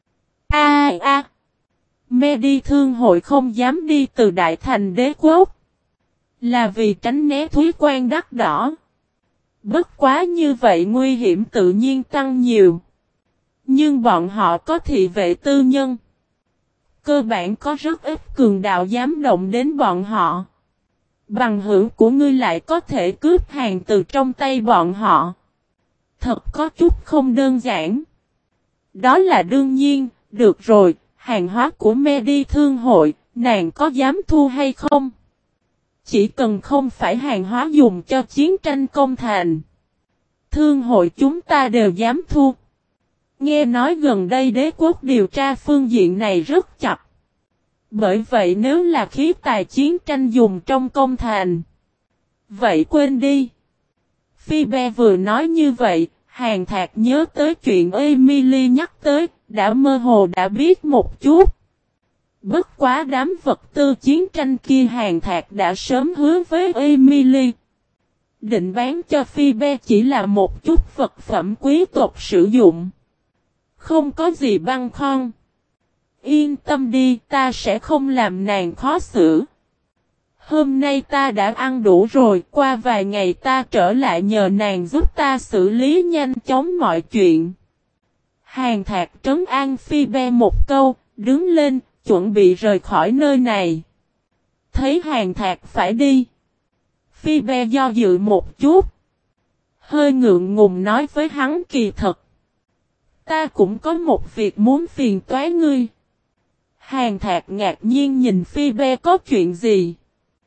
Me đi thương hội không dám đi từ Đại Thành đế quốc. Là vì tránh né thuế quan đắt đỏ. Bất quá như vậy nguy hiểm tự nhiên tăng nhiều. Nhưng bọn họ có thị vệ tư nhân. Cơ bản có rất ít cường đạo dám động đến bọn họ. Bằng hữu của ngươi lại có thể cướp hàng từ trong tay bọn họ. Thật có chút không đơn giản. Đó là đương nhiên, được rồi, hàng hóa của me đi thương hội, nàng có dám thu hay không? Chỉ cần không phải hàng hóa dùng cho chiến tranh công thành. Thương hội chúng ta đều dám thu. Nghe nói gần đây đế quốc điều tra phương diện này rất chặt. Bởi vậy nếu là khí tài chiến tranh dùng trong công thành. Vậy quên đi. Phi Be vừa nói như vậy, Hàn Thạc nhớ tới chuyện Emily nhắc tới, đã mơ hồ đã biết một chút. Bất quá đám vật tư chiến tranh kia Hàn Thạc đã sớm hứa với Emily. định bán cho Phi Be chỉ là một chút vật phẩm quý tộc sử dụng. Không có gì băn khoăn. Yên tâm đi, ta sẽ không làm nàng khó xử. Hôm nay ta đã ăn đủ rồi, qua vài ngày ta trở lại nhờ nàng giúp ta xử lý nhanh chóng mọi chuyện. Hàn Thạc trấn an Phi Be một câu, đứng lên, chuẩn bị rời khỏi nơi này. Thấy Hàn Thạc phải đi. Phi Be do dự một chút. Hơi ngượng ngùng nói với hắn kỳ thật. Ta cũng có một việc muốn phiền toái ngươi. Hàn Thạc ngạc nhiên nhìn Phi Be có chuyện gì.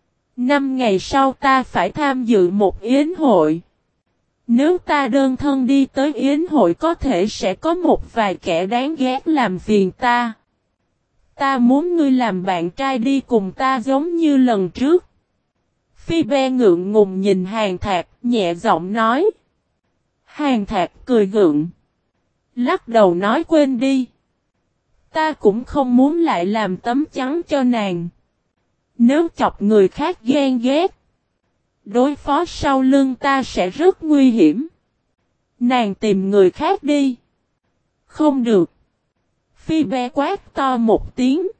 5 ngày sau ta phải tham dự một yến hội. Nếu ta đơn thân đi tới yến hội có thể sẽ có một vài kẻ đáng ghét làm phiền ta. Ta muốn ngươi làm bạn trai đi cùng ta giống như lần trước. Phi Be ngượng ngùng nhìn Hàn Thạc, nhẹ giọng nói. Hàn Thạc cười gượng. Lắc đầu nói quên đi. Ta cũng không muốn lại làm tấm chắn cho nàng. Nếu chọc người khác ghen ghét. Đối phó sau lưng ta sẽ rất nguy hiểm. Nàng tìm người khác đi. Không được. Phi Be quát to một tiếng.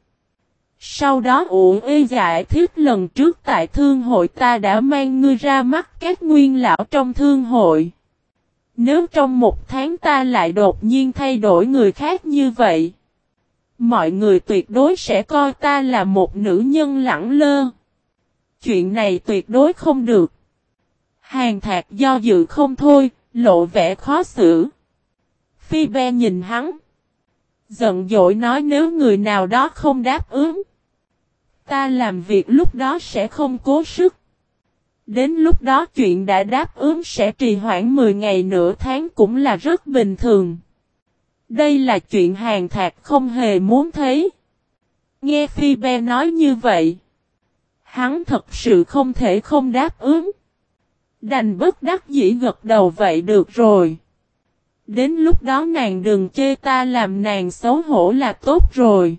Sau đó ủ ê giải thích lần trước tại thương hội ta đã mang ngươi ra mắt các nguyên lão trong thương hội. Nếu trong một tháng ta lại đột nhiên thay đổi người khác như vậy. Mọi người tuyệt đối sẽ coi ta là một nữ nhân lẳng lơ. Chuyện này tuyệt đối không được. Hàn Thạc do dự không thôi, lộ vẻ khó xử. Phi Be nhìn hắn. Giận dỗi nói nếu người nào đó không đáp ứng. Ta làm việc lúc đó sẽ không cố sức. Đến lúc đó chuyện đã đáp ứng sẽ trì hoãn 10 ngày nửa tháng cũng là rất bình thường. Đây là chuyện Hàn Thạc không hề muốn thấy. Nghe Phi Be nói như vậy. Hắn thật sự không thể không đáp ứng. Đành bất đắc dĩ gật đầu vậy được rồi. Đến lúc đó nàng đừng chê ta làm nàng xấu hổ là tốt rồi.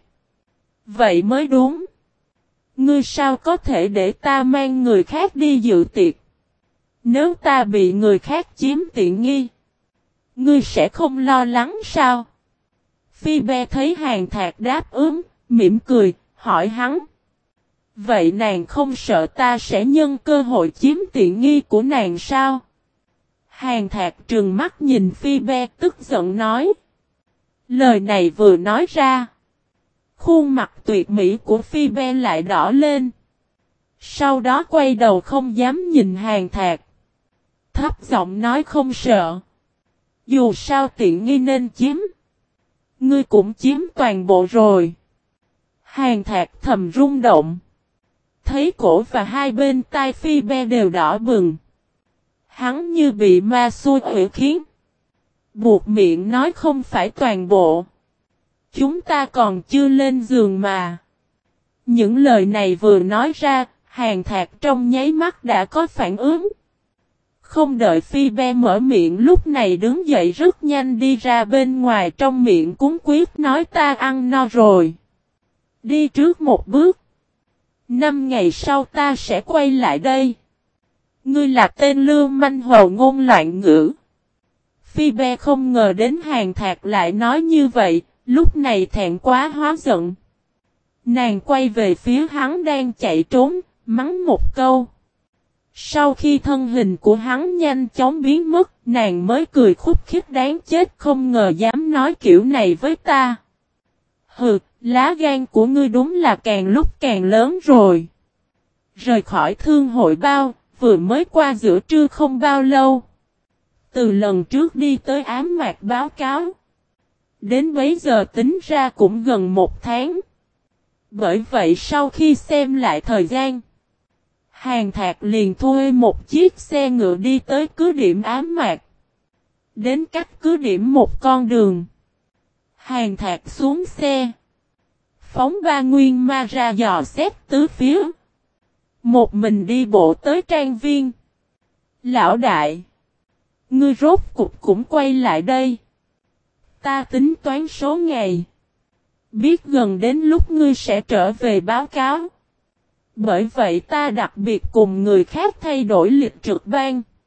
Vậy mới đúng. Ngươi sao có thể để ta mang người khác đi dự tiệc? Nếu ta bị người khác chiếm tiện nghi. Ngươi sẽ không lo lắng sao? Phi Be thấy Hàn Thạc đáp ứng, mỉm cười, hỏi hắn. Vậy nàng không sợ ta sẽ nhân cơ hội chiếm tiện nghi của nàng sao? Hàn Thạc trừng mắt nhìn Phi Be tức giận nói. Lời này vừa nói ra. Khuôn mặt tuyệt mỹ của Phi Be lại đỏ lên. Sau đó quay đầu không dám nhìn Hàn Thạc. Thấp giọng nói không sợ. Dù sao tiện nghi nên chiếm. Ngươi cũng chiếm toàn bộ rồi. Hàn Thạc thầm rung động. Thấy cổ và hai bên tai Phi Be đều đỏ bừng. Hắn như bị ma xui quỷ khiến. Buộc miệng nói không phải toàn bộ. Chúng ta còn chưa lên giường mà. Những lời này vừa nói ra, Hàn Thạc trong nháy mắt đã có phản ứng. Không đợi Phi Be mở miệng lúc này đứng dậy rất nhanh đi ra bên ngoài trong miệng cuống quyết nói ta ăn no rồi. Đi trước một bước. 5 ngày sau ta sẽ quay lại đây. Ngươi là tên lưu manh hồ ngôn loạn ngữ. Phi Be không ngờ đến Hàn Thạc lại nói như vậy, lúc này thẹn quá hóa giận. Nàng quay về phía hắn đang chạy trốn, mắng một câu. Sau khi thân hình của hắn nhanh chóng biến mất, nàng mới cười khúc khích đáng chết không ngờ dám nói kiểu này với ta. Hừ, lá gan của ngươi đúng là càng lúc càng lớn rồi. Rời khỏi thương hội bao, vừa mới qua giữa trưa không bao lâu. Từ lần trước đi tới ám mạc báo cáo. Đến bấy giờ tính ra cũng gần 1 tháng. Bởi vậy sau khi xem lại thời gian. Hàn Thạc liền thuê một chiếc xe ngựa đi tới cứ điểm ám mạc. Đến cách cứ điểm một con đường. Hàn Thạc xuống xe. Phóng 3 nguyên ma ra dò xét tứ phía. Một mình đi bộ tới trang viên. Lão đại. Ngươi rốt cục cũng quay lại đây. Ta tính toán số ngày. Biết gần đến lúc ngươi sẽ trở về báo cáo. Bởi vậy ta đặc biệt cùng người khác thay đổi lịch trực ban.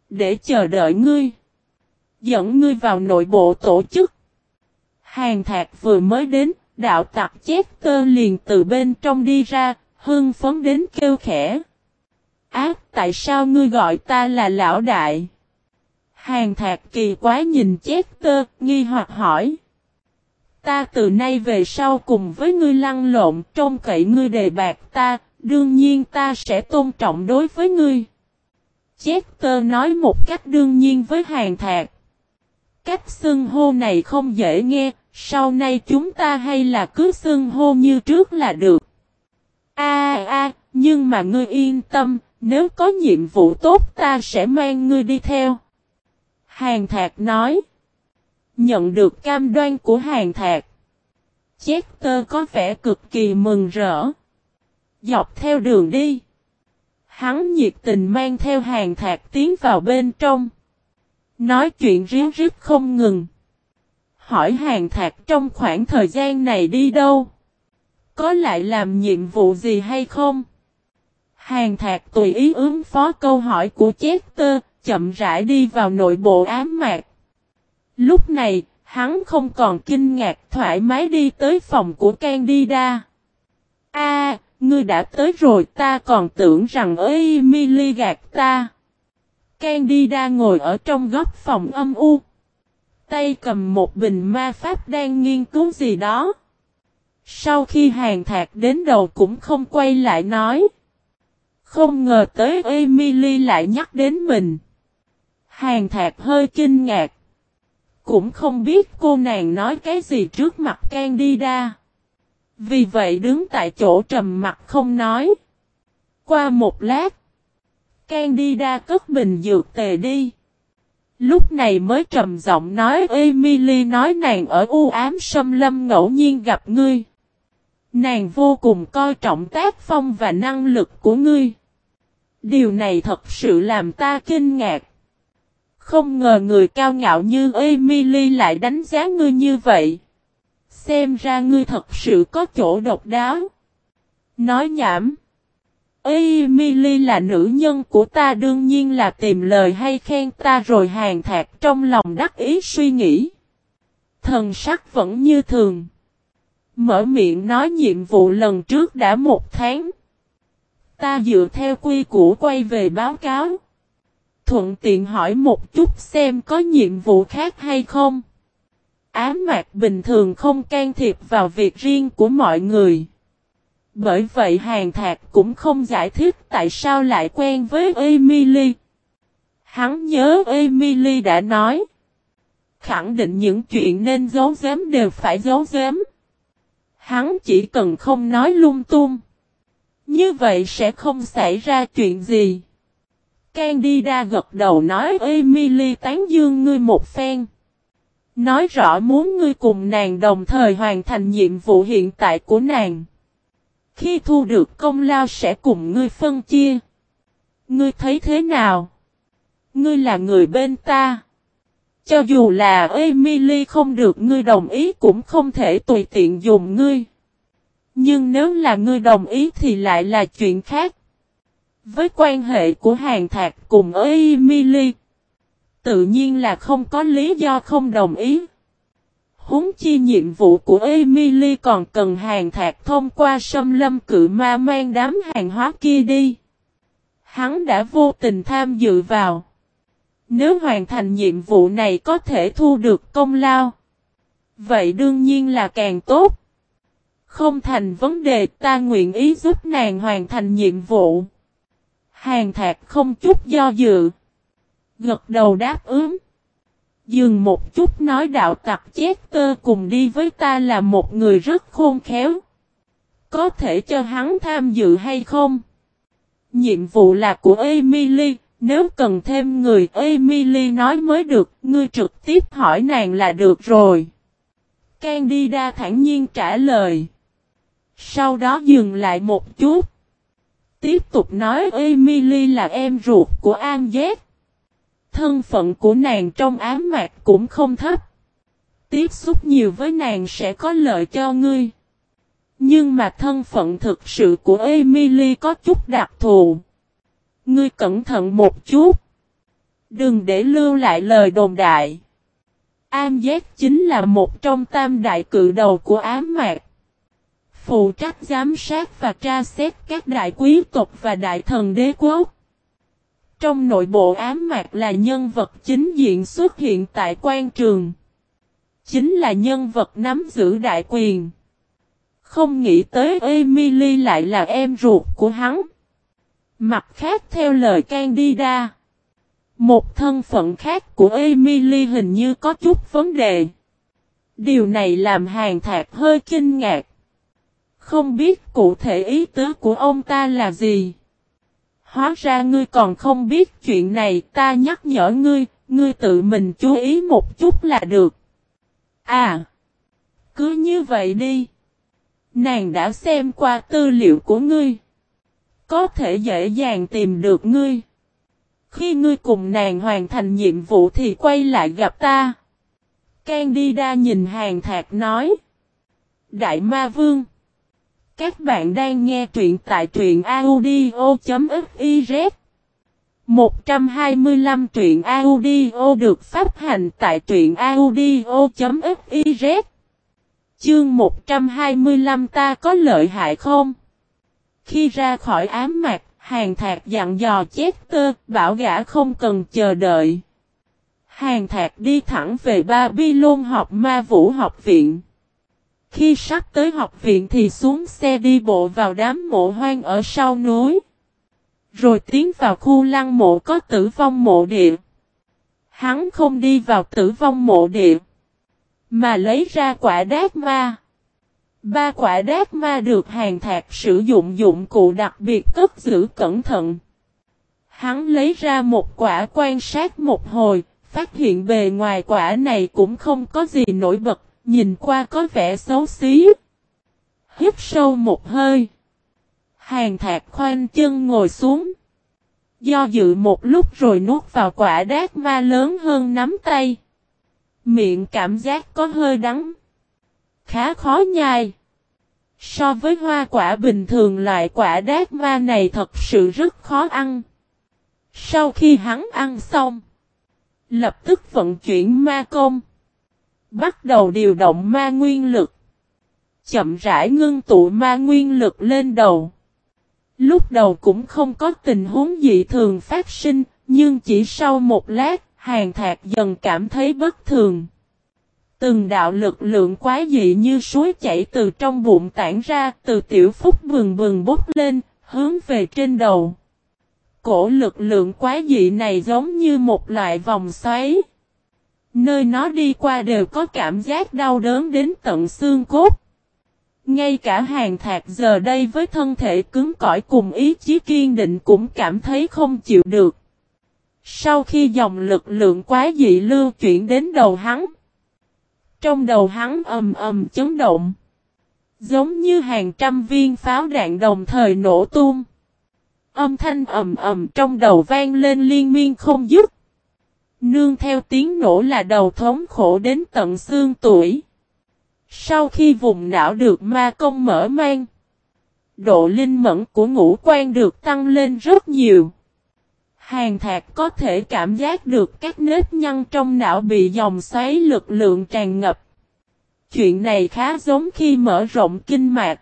Để chờ đợi ngươi. Dẫn ngươi vào nội bộ tổ chức. Hàn Thạc vừa mới đến, đạo tặc Chester liền từ bên trong đi ra, hưng phấn đến kêu khẽ. Tại sao ngươi gọi ta là lão đại? Hàn Thạc kỳ quái nhìn Chester, nghi hoặc hỏi. Ta từ nay về sau cùng với ngươi lăn lộn, trông cậy ngươi đề bạt ta, đương nhiên ta sẽ tôn trọng đối với ngươi. Chester nói một cách đương nhiên với Hàn Thạc. Cách xưng hô này không dễ nghe, sau này chúng ta hay là cứ xưng hô như trước là được. Nhưng mà ngươi yên tâm, nếu có nhiệm vụ tốt ta sẽ mang ngươi đi theo. Hàn Thạc nói. Nhận được cam đoan của Hàn Thạc. Chester có vẻ cực kỳ mừng rỡ. Dọc theo đường đi. Hắn nhiệt tình mang theo Hàn Thạc tiến vào bên trong. Nói chuyện ríu rít không ngừng. Hỏi Hàn Thạc trong khoảng thời gian này đi đâu? Có lại làm nhiệm vụ gì hay không? Hàn Thạc tùy ý ứng phó câu hỏi của Chester, chậm rãi đi vào nội bộ ám mạc. Lúc này, hắn không còn kinh ngạc, thoải mái đi tới phòng của Candida. Ngươi đã tới rồi, ta còn tưởng rằng Emily gạt ta. Candida ngồi ở trong góc phòng âm u. Tay cầm một bình ma pháp đang nghiên cứu gì đó. Sau khi Hàn Thạc đến đầu cũng không quay lại nói. Không ngờ tới Emily lại nhắc đến mình. Hàn Thạc hơi kinh ngạc. Cũng không biết cô nàng nói cái gì trước mặt Candida. Vì vậy đứng tại chỗ trầm mặt không nói. Qua một lát. Candida cất bình dược tề đi. Lúc này mới trầm giọng nói Emily nói nàng ở u ám xâm lâm ngẫu nhiên gặp ngươi. Nàng vô cùng coi trọng tác phong và năng lực của ngươi. Điều này thật sự làm ta kinh ngạc. Không ngờ người cao ngạo như Emily lại đánh giá ngươi như vậy. Xem ra ngươi thật sự có chỗ độc đáo. Nói nhảm. Emily là nữ nhân của ta đương nhiên là tìm lời hay khen ta rồi. Hàn Thạc trong lòng đắc ý suy nghĩ. Thần sắc vẫn như thường. Mở miệng nói nhiệm vụ lần trước đã 1 tháng. Ta dựa theo quy củ quay về báo cáo. Thuận tiện hỏi một chút xem có nhiệm vụ khác hay không. Ám mạc bình thường không can thiệp vào việc riêng của mọi người. Bởi vậy Hàn Thạc cũng không giải thích tại sao lại quen với Emily. Hắn nhớ Emily đã nói. Khẳng định những chuyện nên giấu giếm đều phải giấu giếm. Hắn chỉ cần không nói lung tung. Như vậy sẽ không xảy ra chuyện gì. Candida gật đầu nói Emily tán dương ngươi một phen. Nói rõ muốn ngươi cùng nàng đồng thời hoàn thành nhiệm vụ hiện tại của nàng. Khi thu được công lao sẽ cùng ngươi phân chia. Ngươi thấy thế nào? Ngươi là người bên ta. Cho dù là Emily không được ngươi đồng ý cũng không thể tùy tiện dùng ngươi. Nhưng nếu là ngươi đồng ý thì lại là chuyện khác. Với quan hệ của Hàn Thạc cùng Emily, tự nhiên là không có lý do không đồng ý. Huống chi nhiệm vụ của Emily còn cần Hàn Thạc thông qua xâm lâm cự ma mang đám hàng hóa kia đi. Hắn đã vô tình tham dự vào. Nếu hoàn thành nhiệm vụ này có thể thu được công lao. Vậy đương nhiên là càng tốt. Không thành vấn đề, ta nguyện ý giúp nàng hoàn thành nhiệm vụ. Hàn Thạc không chút do dự. Gật đầu đáp ứng. Dừng một chút nói đạo tặc Chester cùng đi với ta là một người rất khôn khéo. Có thể cho hắn tham dự hay không? Nhiệm vụ là của Emily, nếu cần thêm người Emily nói mới được, ngươi trực tiếp hỏi nàng là được rồi. Candida thản nhiên trả lời. Sau đó dừng lại một chút. Tiếp tục nói Emily là em ruột của Anjet. Thân phận của nàng trong ám mạc cũng không thấp. Tiếp xúc nhiều với nàng sẽ có lợi cho ngươi. Nhưng mà thân phận thực sự của Emily có chút đặc thù. Ngươi cẩn thận một chút. Đừng để lưu lại lời đồn đại. Am Giác chính là một trong tam đại cự đầu của ám mạc. Phụ trách giám sát và tra xét các đại quý tộc và đại thần đế quốc. Trong nội bộ ám mạc là nhân vật chính diện xuất hiện tại quan trường. Chính là nhân vật nắm giữ đại quyền. Không nghĩ tới Emily lại là em ruột của hắn. Mặt khác theo lời Candida, một thân phận khác của Emily hình như có chút vấn đề. Điều này làm Hàn Thạc hơi kinh ngạc. Không biết cụ thể ý tứ của ông ta là gì. Hóa ra ngươi còn không biết chuyện này, ta nhắc nhở ngươi tự mình chú ý một chút là được. À, cứ như vậy đi. Nàng đã xem qua tư liệu của ngươi. Có thể dễ dàng tìm được ngươi. Khi ngươi cùng nàng hoàn thành nhiệm vụ thì quay lại gặp ta. Candida nhìn Hàn Thạc nói. Đại Ma Vương. Các bạn đang nghe truyện tại truyện audio.fiz. 125 truyện audio được phát hành tại truyện audio.fiz. Chương 125 ta có lợi hại không? Khi ra khỏi ám mạc, Hàn Thạc dặn dò Chester, bảo gã không cần chờ đợi. Hàn Thạc đi thẳng về Babylon học ma vũ học viện. Khi sắp tới học viện thì xuống xe đi bộ vào đám mộ hoang ở sau núi. Rồi tiến vào khu lăng mộ có tử vong mộ địa. Hắn không đi vào tử vong mộ địa, mà lấy ra quả đát ma. 3 quả đát ma được Hàn Thạc sử dụng dụng cụ đặc biệt cất giữ cẩn thận. Hắn lấy ra một quả quan sát một hồi, phát hiện bề ngoài quả này cũng không có gì nổi bật, nhìn qua có vẻ xấu xí. Hít sâu một hơi. Hàn Thạc khoanh chân ngồi xuống. Do dự một lúc rồi nuốt vào quả đát ma lớn hơn nắm tay. Miệng cảm giác có hơi đắng. Khá khó nhai. So với hoa quả bình thường loại quả đát ma này thật sự rất khó ăn. Sau khi hắn ăn xong, lập tức vận chuyển ma công. Bắt đầu điều động ma nguyên lực. Chậm rãi ngưng tụ ma nguyên lực lên đầu. Lúc đầu cũng không có tình huống dị thường phát sinh, nhưng chỉ sau một lát, Hàn Thạc dần cảm thấy bất thường. Từng đạo lực lượng quái dị như suối chảy từ trong bụng tản ra, từ tiểu phúc bừng bừng bốc lên, hướng về trên đầu. Cổ lực lượng quái dị này giống như một loại vòng xoáy. Nơi nó đi qua đều có cảm giác đau đớn đến tận xương cốt. Ngay cả Hàn Thạc giờ đây với thân thể cứng cỏi cùng ý chí kiên định cũng cảm thấy không chịu được. Sau khi dòng lực lượng quái dị lưu chuyển đến đầu hắn, trong đầu hắn ầm ầm chấn động. Giống như hàng trăm viên pháo đạn đồng thời nổ tung. Âm thanh ầm ầm trong đầu vang lên liên miên không dứt. Nương theo tiếng nổ là đầu thống khổ đến tận xương tủy. Sau khi vùng não được ma công mở mang, độ linh mẫn của ngũ quan được tăng lên rất nhiều. Hàn Thạc có thể cảm giác được các nếp nhăn trong não bị dòng xoáy lực lượng tràn ngập. Chuyện này khá giống khi mở rộng kinh mạch.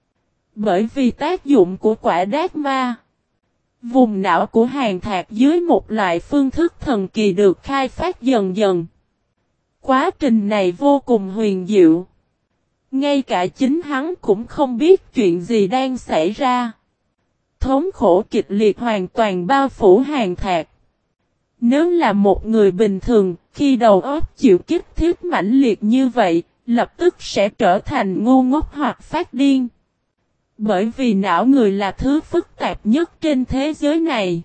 Bởi vì tác dụng của quả đát ma, vùng não của Hàn Thạc dưới một loại phương thức thần kỳ được khai phát dần dần. Quá trình này vô cùng huyền diệu. Ngay cả chính hắn cũng không biết chuyện gì đang xảy ra. Thống khổ kịch liệt hoàn toàn bao phủ Hàn Thạc. Nếu là một người bình thường, khi đầu óc chịu kích thiết mãnh liệt như vậy, lập tức sẽ trở thành ngu ngốc hoặc phát điên. Bởi vì não người là thứ phức tạp nhất trên thế giới này.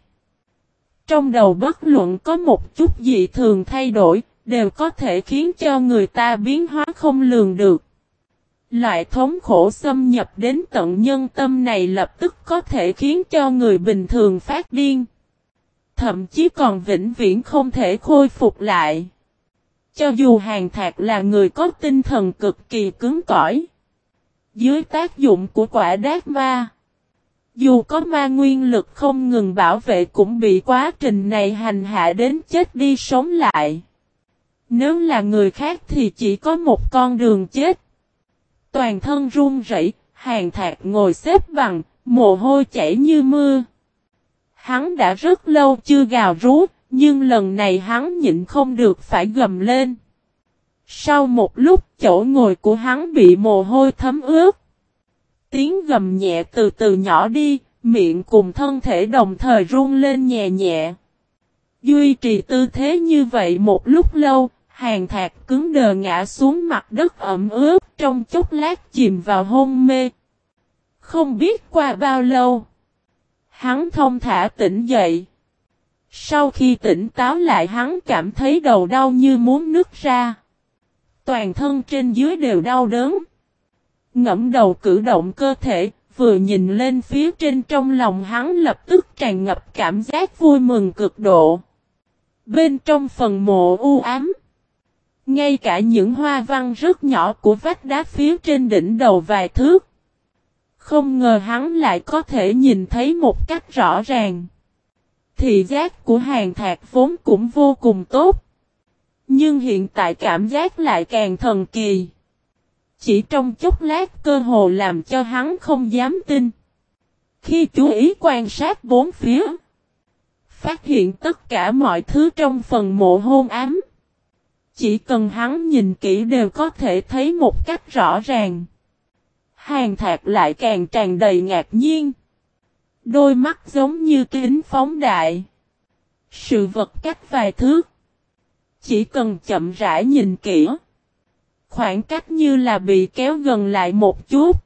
Trong đầu bất luận có một chút dị thường thay đổi, đều có thể khiến cho người ta biến hóa không lường được. Loại thống khổ xâm nhập đến tận nhân tâm này lập tức có thể khiến cho người bình thường phát điên. Thậm chí còn vĩnh viễn không thể khôi phục lại. Cho dù Hàn Thạc là người có tinh thần cực kỳ cứng cỏi, dưới tác dụng của quả đát ma, Dù có ma nguyên lực không ngừng bảo vệ cũng bị quá trình này hành hạ đến chết đi sống lại. Nếu là người khác thì chỉ có một con đường chết. Toàn thân run rẩy, Hàn Thạc ngồi xếp bằng, mồ hôi chảy như mưa. Hắn đã rất lâu chưa gào rú, nhưng lần này hắn nhịn không được phải gầm lên. Sau một lúc chỗ ngồi của hắn bị mồ hôi thấm ướt. Tiếng gầm nhẹ từ từ nhỏ đi, miệng cùng thân thể đồng thời run lên nhẹ nhẹ. Duy trì tư thế như vậy một lúc lâu, Hàn Thạc cứng đờ ngã xuống mặt đất ẩm ướt, trong chốc lát chìm vào hôn mê. Không biết qua bao lâu, hắn thong thả tỉnh dậy. Sau khi tỉnh táo lại hắn cảm thấy đầu đau như muốn nứt ra. Toàn thân trên dưới đều đau đớn. Ngẫm đầu cử động cơ thể, vừa nhìn lên phía trên trong lòng hắn lập tức tràn ngập cảm giác vui mừng cực độ. Bên trong phần mộ u ám, ngay cả những hoa văn rất nhỏ của vách đá phía trên đỉnh đầu vài thước. Không ngờ hắn lại có thể nhìn thấy một cách rõ ràng. Thị giác của Hàn Thạc vốn cũng vô cùng tốt. Nhưng hiện tại cảm giác lại càng thần kỳ. Chỉ trong chốc lát cơ hồ làm cho hắn không dám tin. Khi chú ý quan sát bốn phía, phát hiện tất cả mọi thứ trong phần mộ hôn ám. Chỉ cần hắn nhìn kỹ đều có thể thấy một cách rõ ràng. Hàn Thạc lại càng tràn đầy ngạc nhiên. Đôi mắt giống như kính phóng đại. Sự vật cách vài thước. Chỉ cần chậm rãi nhìn kỹ. Khoảng cách như là bị kéo gần lại một chút.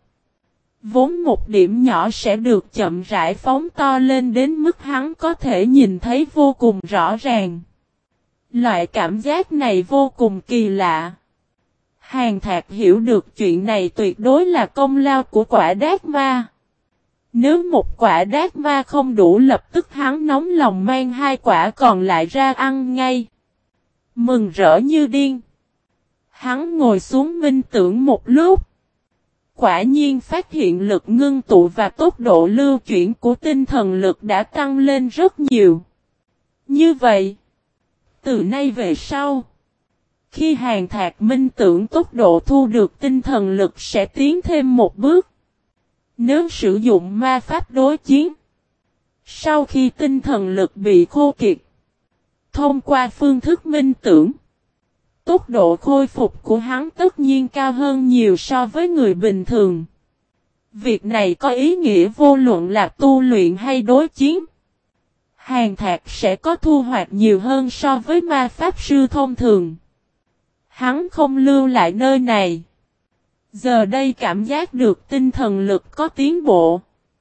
Vốn một điểm nhỏ sẽ được chậm rãi phóng to lên đến mức hắn có thể nhìn thấy vô cùng rõ ràng. Loại cảm giác này vô cùng kỳ lạ. Hàn Thạc hiểu được chuyện này tuyệt đối là công lao của quả đát ma. Nếu một quả đát ma không đủ lập tức hắn nóng lòng mang hai quả còn lại ra ăn ngay. Mừng rỡ như điên. Hắn ngồi xuống minh tưởng một lúc. Quả nhiên phát hiện lực ngưng tụ và tốc độ lưu chuyển của tinh thần lực đã tăng lên rất nhiều. Như vậy, từ nay về sau, khi Hàn Thạc minh tưởng tốc độ thu được tinh thần lực sẽ tiến thêm một bước. Nếu sử dụng ma pháp đối chiến, sau khi tinh thần lực bị khô kiệt, thông qua phương thức minh tưởng, tốc độ khôi phục của hắn tất nhiên cao hơn nhiều so với người bình thường. Việc này có ý nghĩa vô luận là tu luyện hay đối chiến. Hàn Thạc sẽ có thu hoạch nhiều hơn so với ma pháp sư thông thường. Hắn không lưu lại nơi này. Giờ đây cảm giác được tinh thần lực có tiến bộ.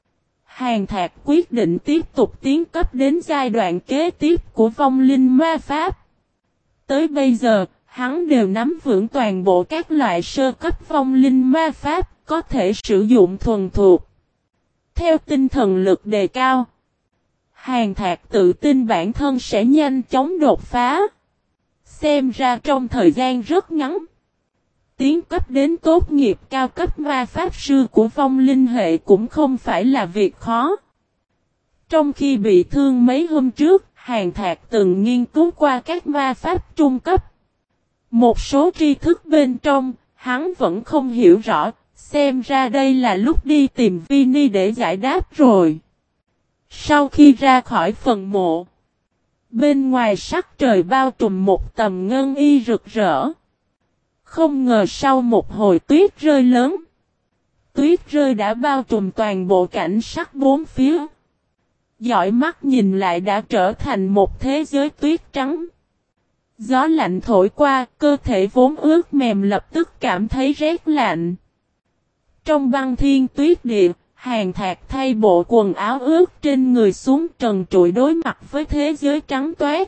Hàn Thạc quyết định tiếp tục tiến cấp đến giai đoạn kế tiếp của vong linh ma pháp. Tới bây giờ, hắn đều nắm vững toàn bộ các loại sơ cấp vong linh ma pháp có thể sử dụng thuần thuộc. Theo tinh thần lực đề cao, Hàn Thạc tự tin bản thân sẽ nhanh chóng đột phá. Xem ra trong thời gian rất ngắn, tiến cấp đến tốt nghiệp cao cấp ma pháp sư của vong linh hệ cũng không phải là việc khó. Trong khi bị thương mấy hôm trước, Hàn Thạc từng nghiên cứu qua các ma pháp trung cấp. Một số tri thức bên trong, hắn vẫn không hiểu rõ, xem ra đây là lúc đi tìm Vinny để giải đáp rồi. Sau khi ra khỏi phần mộ, bên ngoài sắc trời bao trùm một tầm ngân y rực rỡ. Không ngờ sau một hồi tuyết rơi lớn, tuyết rơi đã bao trùm toàn bộ cảnh sắc bốn phía. Dõi mắt nhìn lại đã trở thành một thế giới tuyết trắng. Gió lạnh thổi qua, cơ thể vốn ướt mềm lập tức cảm thấy rét lạnh. Trong băng thiên tuyết địa, Hàn Thạc thay bộ quần áo ướt trên người xuống trần trụi đối mặt với thế giới trắng toát.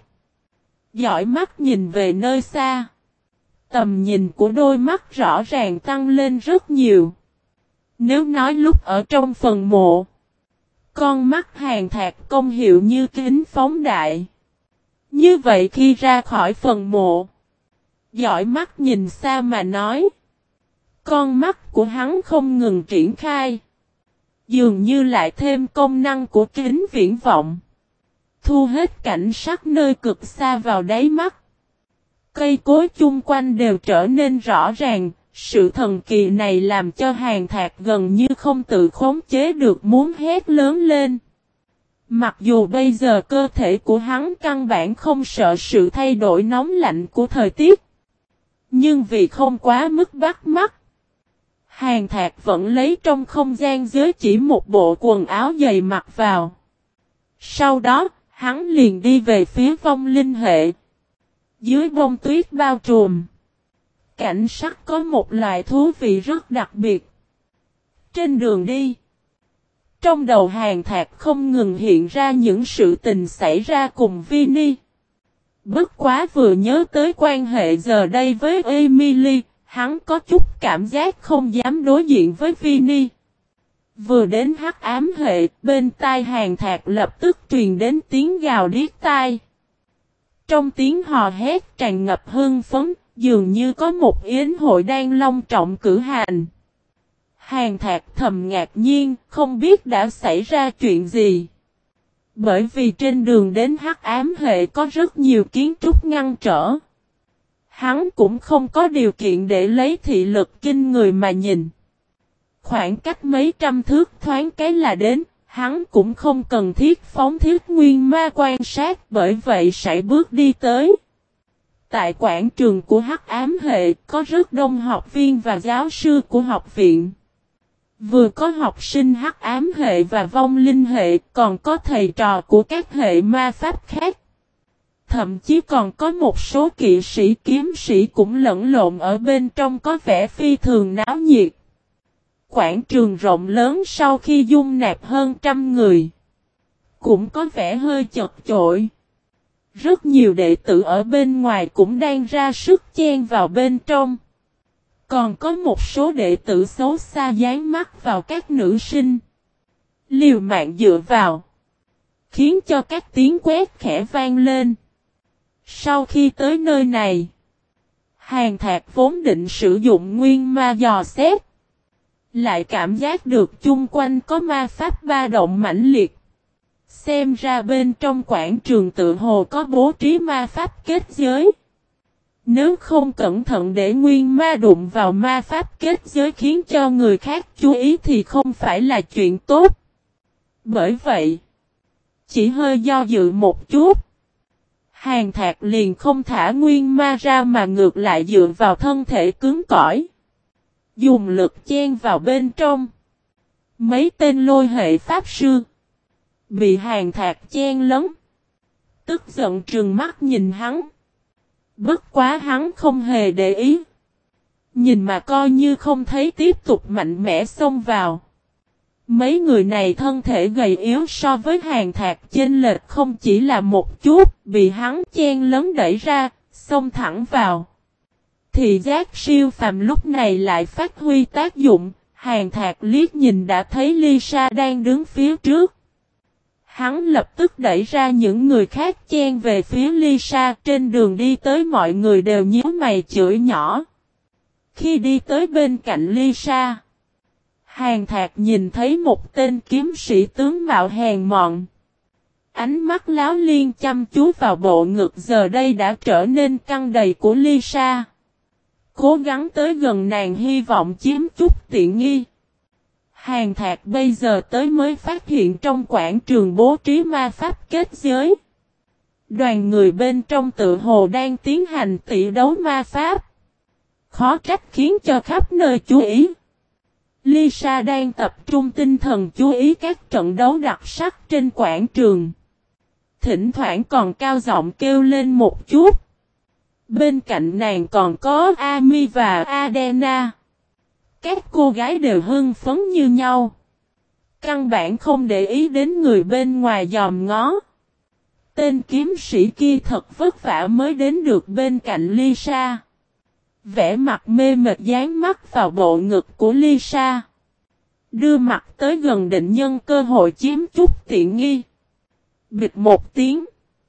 Dõi mắt nhìn về nơi xa. Tầm nhìn của đôi mắt rõ ràng tăng lên rất nhiều. Nếu nói lúc ở trong phần mộ, con mắt Hàn Thạc công hiệu như kính phóng đại. Như vậy khi ra khỏi phần mộ, dõi mắt nhìn xa mà nói. Con mắt của hắn không ngừng triển khai. Dường như lại thêm công năng của kính viễn vọng. Thu hết cảnh sắc nơi cực xa vào đáy mắt. Cây cối chung quanh đều trở nên rõ ràng. Sự thần kỳ này làm cho Hàn Thạc gần như không tự khống chế được muốn hét lớn lên. Mặc dù bây giờ cơ thể của hắn căn bản không sợ sự thay đổi nóng lạnh của thời tiết. Nhưng vì không quá mức bắt mắt. Hàn Thạc vẫn lấy trong không gian giới chỉ một bộ quần áo dày mặc vào. Sau đó, hắn liền đi về phía vong linh hệ. Dưới bông tuyết bao trùm. Cảnh sắc có một loại thú vị rất đặc biệt. Trên đường đi. Trong đầu Hàn Thạc không ngừng hiện ra những sự tình xảy ra cùng Vinny. Bất quá vừa nhớ tới quan hệ giờ đây với Emily, hắn có chút cảm giác không dám đối diện với Vinny. Vừa đến hắc ám hệ, bên tai Hàn Thạc lập tức truyền đến tiếng gào điếc tai. Trong tiếng hò hét tràn ngập hưng phấn, dường như có một yến hội đang long trọng cử hành. Hàn Thạc thầm ngạc nhiên, không biết đã xảy ra chuyện gì. Bởi vì trên đường đến hắc ám hệ có rất nhiều kiến trúc ngăn trở. Hắn cũng không có điều kiện để lấy thị lực kinh người mà nhìn. Khoảng cách mấy trăm thước thoáng cái là đến, hắn cũng không cần thiết phóng thiết nguyên ma quan sát, bởi vậy sải bước đi tới. Tại quảng trường của hắc ám hệ có rất đông học viên và giáo sư của học viện. Vừa có học sinh hắc ám hệ và vong linh hệ, còn có thầy trò của các hệ ma pháp khác. Thậm chí còn có một số kỵ sĩ kiếm sĩ cũng lẫn lộn ở bên trong, có vẻ phi thường náo nhiệt. Quảng trường rộng lớn sau khi dung nạp hơn 100 người. Cũng có vẻ hơi chật chội. Rất nhiều đệ tử ở bên ngoài cũng đang ra sức chen vào bên trong. Còn có một số đệ tử xấu xa dán mắt vào các nữ sinh. Liều mạng dựa vào. Khiến cho các tiếng quét khẽ vang lên. Sau khi tới nơi này, Hàn Thạc vốn định sử dụng nguyên ma dò xét. Lại cảm giác được chung quanh có ma pháp ba động mãnh liệt. Xem ra bên trong quảng trường tự hồ có bố trí ma pháp kết giới. Nếu không cẩn thận để nguyên ma đụng vào ma pháp kết giới khiến cho người khác chú ý thì không phải là chuyện tốt. Bởi vậy, chỉ hơi do dự một chút, Hàn Thạc liền không thả nguyên ma ra mà ngược lại dựa vào thân thể cứng cỏi. Dùng lực chen vào bên trong. Mấy tên lôi hệ pháp sư bị Hàn Thạc chen lấn. Tức giận trừng mắt nhìn hắn. Bất quá hắn không hề để ý. Nhìn mà coi như không thấy, tiếp tục mạnh mẽ xông vào. Mấy người này thân thể gầy yếu so với Hàn Thạc chênh lệch không chỉ là một chút, bị hắn chen lấn đẩy ra, xông thẳng vào. Thị giác siêu phàm lúc này lại phát huy tác dụng, Hàn Thạc liếc nhìn đã thấy Lisa đang đứng phía trước. Hắn lập tức đẩy ra những người khác chen về phía Lisa, trên đường đi tới mọi người đều nhíu mày chửi nhỏ. Khi đi tới bên cạnh Lisa, Hàn Thạc nhìn thấy một tên kiếm sĩ tướng mạo hèn mọn. Ánh mắt láo liên chăm chú vào bộ ngực giờ đây đã trở nên căng đầy của Lisa. Cố gắng tới gần nàng hy vọng chiếm chút tiện nghi. Hàn Thạc bây giờ tới mới phát hiện trong quảng trường bố trí ma pháp kết giới. Đoàn người bên trong tự hồ đang tiến hành tỷ đấu ma pháp. Khó trách khiến cho khắp nơi chú ý. Lisa đang tập trung tinh thần chú ý các trận đấu đặc sắc trên quảng trường. Thỉnh thoảng còn cao giọng kêu lên một chút. Bên cạnh nàng còn có Amy và Adena. Các cô gái đều hưng phấn như nhau. Căn bản không để ý đến người bên ngoài dòm ngó. Tên kiếm sĩ kia thật vất vả mới đến được bên cạnh Lisa. Vẻ mặt mê mệt dán mắt vào bộ ngực của Lisa. Đưa mặt tới gần định nhân cơ hội chiếm chút tiện nghi. Bịch một tiếng.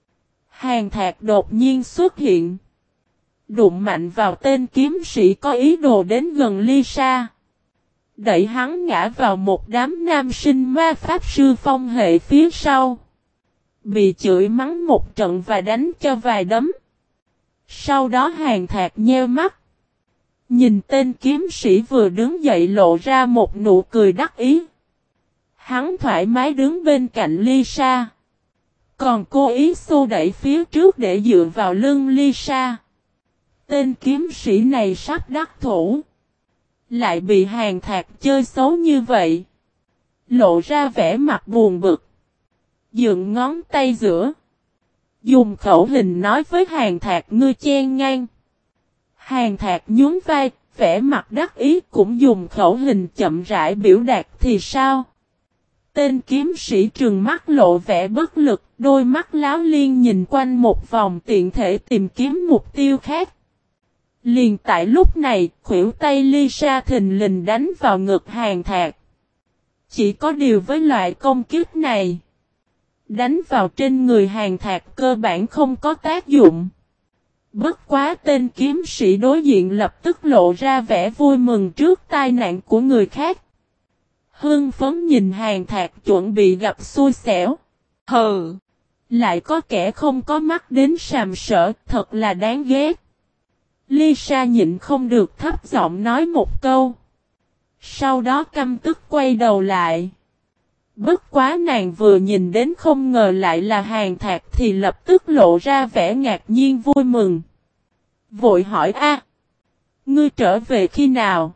Hàn Thạc đột nhiên xuất hiện. Đụng mạnh vào tên kiếm sĩ có ý đồ đến gần Lisa. đẩy hắn ngã vào một đám nam sinh ma pháp sư phong hệ phía sau. Bị chửi mắng một trận và đánh cho vài đấm. Sau đó Hàn Thạc nheo mắt. Nhìn tên kiếm sĩ vừa đứng dậy lộ ra một nụ cười đắc ý. Hắn thoải mái đứng bên cạnh Lisa. Còn cô ý xô đẩy phía trước để dựa vào lưng Lisa. Tên kiếm sĩ này sắp đắc thủ. Lại bị Hàn Thạc chơi xấu như vậy. Lộ ra vẻ mặt buồn bực. Dựng ngón tay giữa. Dùng khẩu hình nói với Hàn Thạc ngươi chen ngang. Hàn Thạc nhún vai, vẻ mặt đắc ý cũng dùng khẩu hình chậm rãi biểu đạt thì sao? Tên kiếm sĩ trừng mắt lộ vẻ bất lực, đôi mắt láo liên nhìn quanh một vòng tiện thể tìm kiếm mục tiêu khác. Liền tại lúc này, khuỷu tay Lisa thình lình đánh vào ngực Hàn Thạc. Chỉ có điều với loại công kích này, đánh vào trên người Hàn Thạc cơ bản không có tác dụng. Bất quá tên kiếm sĩ đối diện lập tức lộ ra vẻ vui mừng trước tai nạn của người khác. Hưng phấn nhìn Hàn Thạc chuẩn bị gặp xui xẻo. Hừ! Lại có kẻ không có mắt đến sàm sỡ, thật là đáng ghét. Lisa nhịn không được thấp giọng nói một câu. Sau đó căm tức quay đầu lại. Bất quá nàng vừa nhìn đến không ngờ lại là Hàn Thạc thì lập tức lộ ra vẻ ngạc nhiên vui mừng. Vội hỏi ngươi trở về khi nào?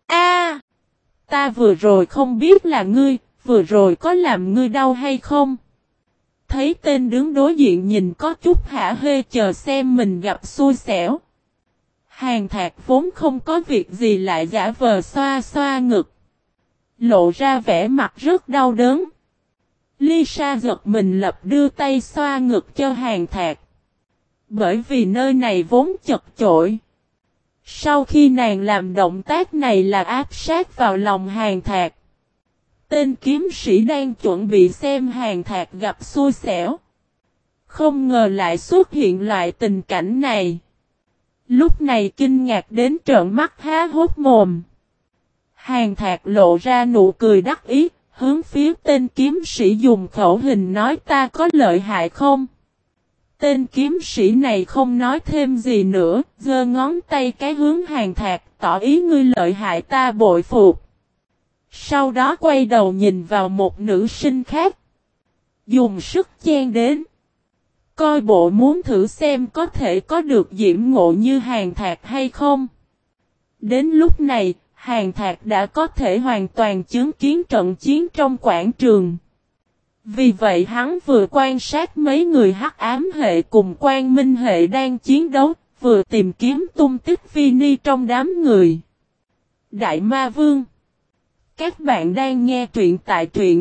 Ta vừa rồi không biết là ngươi, vừa rồi có làm ngươi đau hay không? Thấy tên đứng đối diện nhìn có chút hả hê chờ xem mình gặp xui xẻo. Hàn Thạc vốn không có việc gì lại giả vờ xoa xoa ngực. Lộ ra vẻ mặt rất đau đớn. Lisa giật mình lập đưa tay xoa ngực cho Hàn Thạc. Bởi vì nơi này vốn chật chội. Sau khi nàng làm động tác này là áp sát vào lòng Hàn Thạc. Tên kiếm sĩ đang chuẩn bị xem Hàn Thạc gặp xui xẻo. Không ngờ lại xuất hiện loại tình cảnh này. Lúc này kinh ngạc đến trợn mắt há hốt mồm. Hàn Thạc lộ ra nụ cười đắc ý, hướng phía tên kiếm sĩ dùng khẩu hình nói ta có lợi hại không? Tên kiếm sĩ này không nói thêm gì nữa, giơ ngón tay cái hướng Hàn Thạc, tỏ ý ngươi lợi hại ta bội phục. Sau đó quay đầu nhìn vào một nữ sinh khác. Dùng sức chen đến. Coi bộ muốn thử xem có thể có được diễm ngộ như Hàn Thạc hay không. Đến lúc này, Hàn Thạc đã có thể hoàn toàn chứng kiến trận chiến trong quảng trường. Vì vậy hắn vừa quan sát mấy người hắc ám hệ cùng quang minh hệ đang chiến đấu, vừa tìm kiếm tung tích Vini trong đám người. Đại Ma Vương. Các bạn đang nghe truyện tại truyện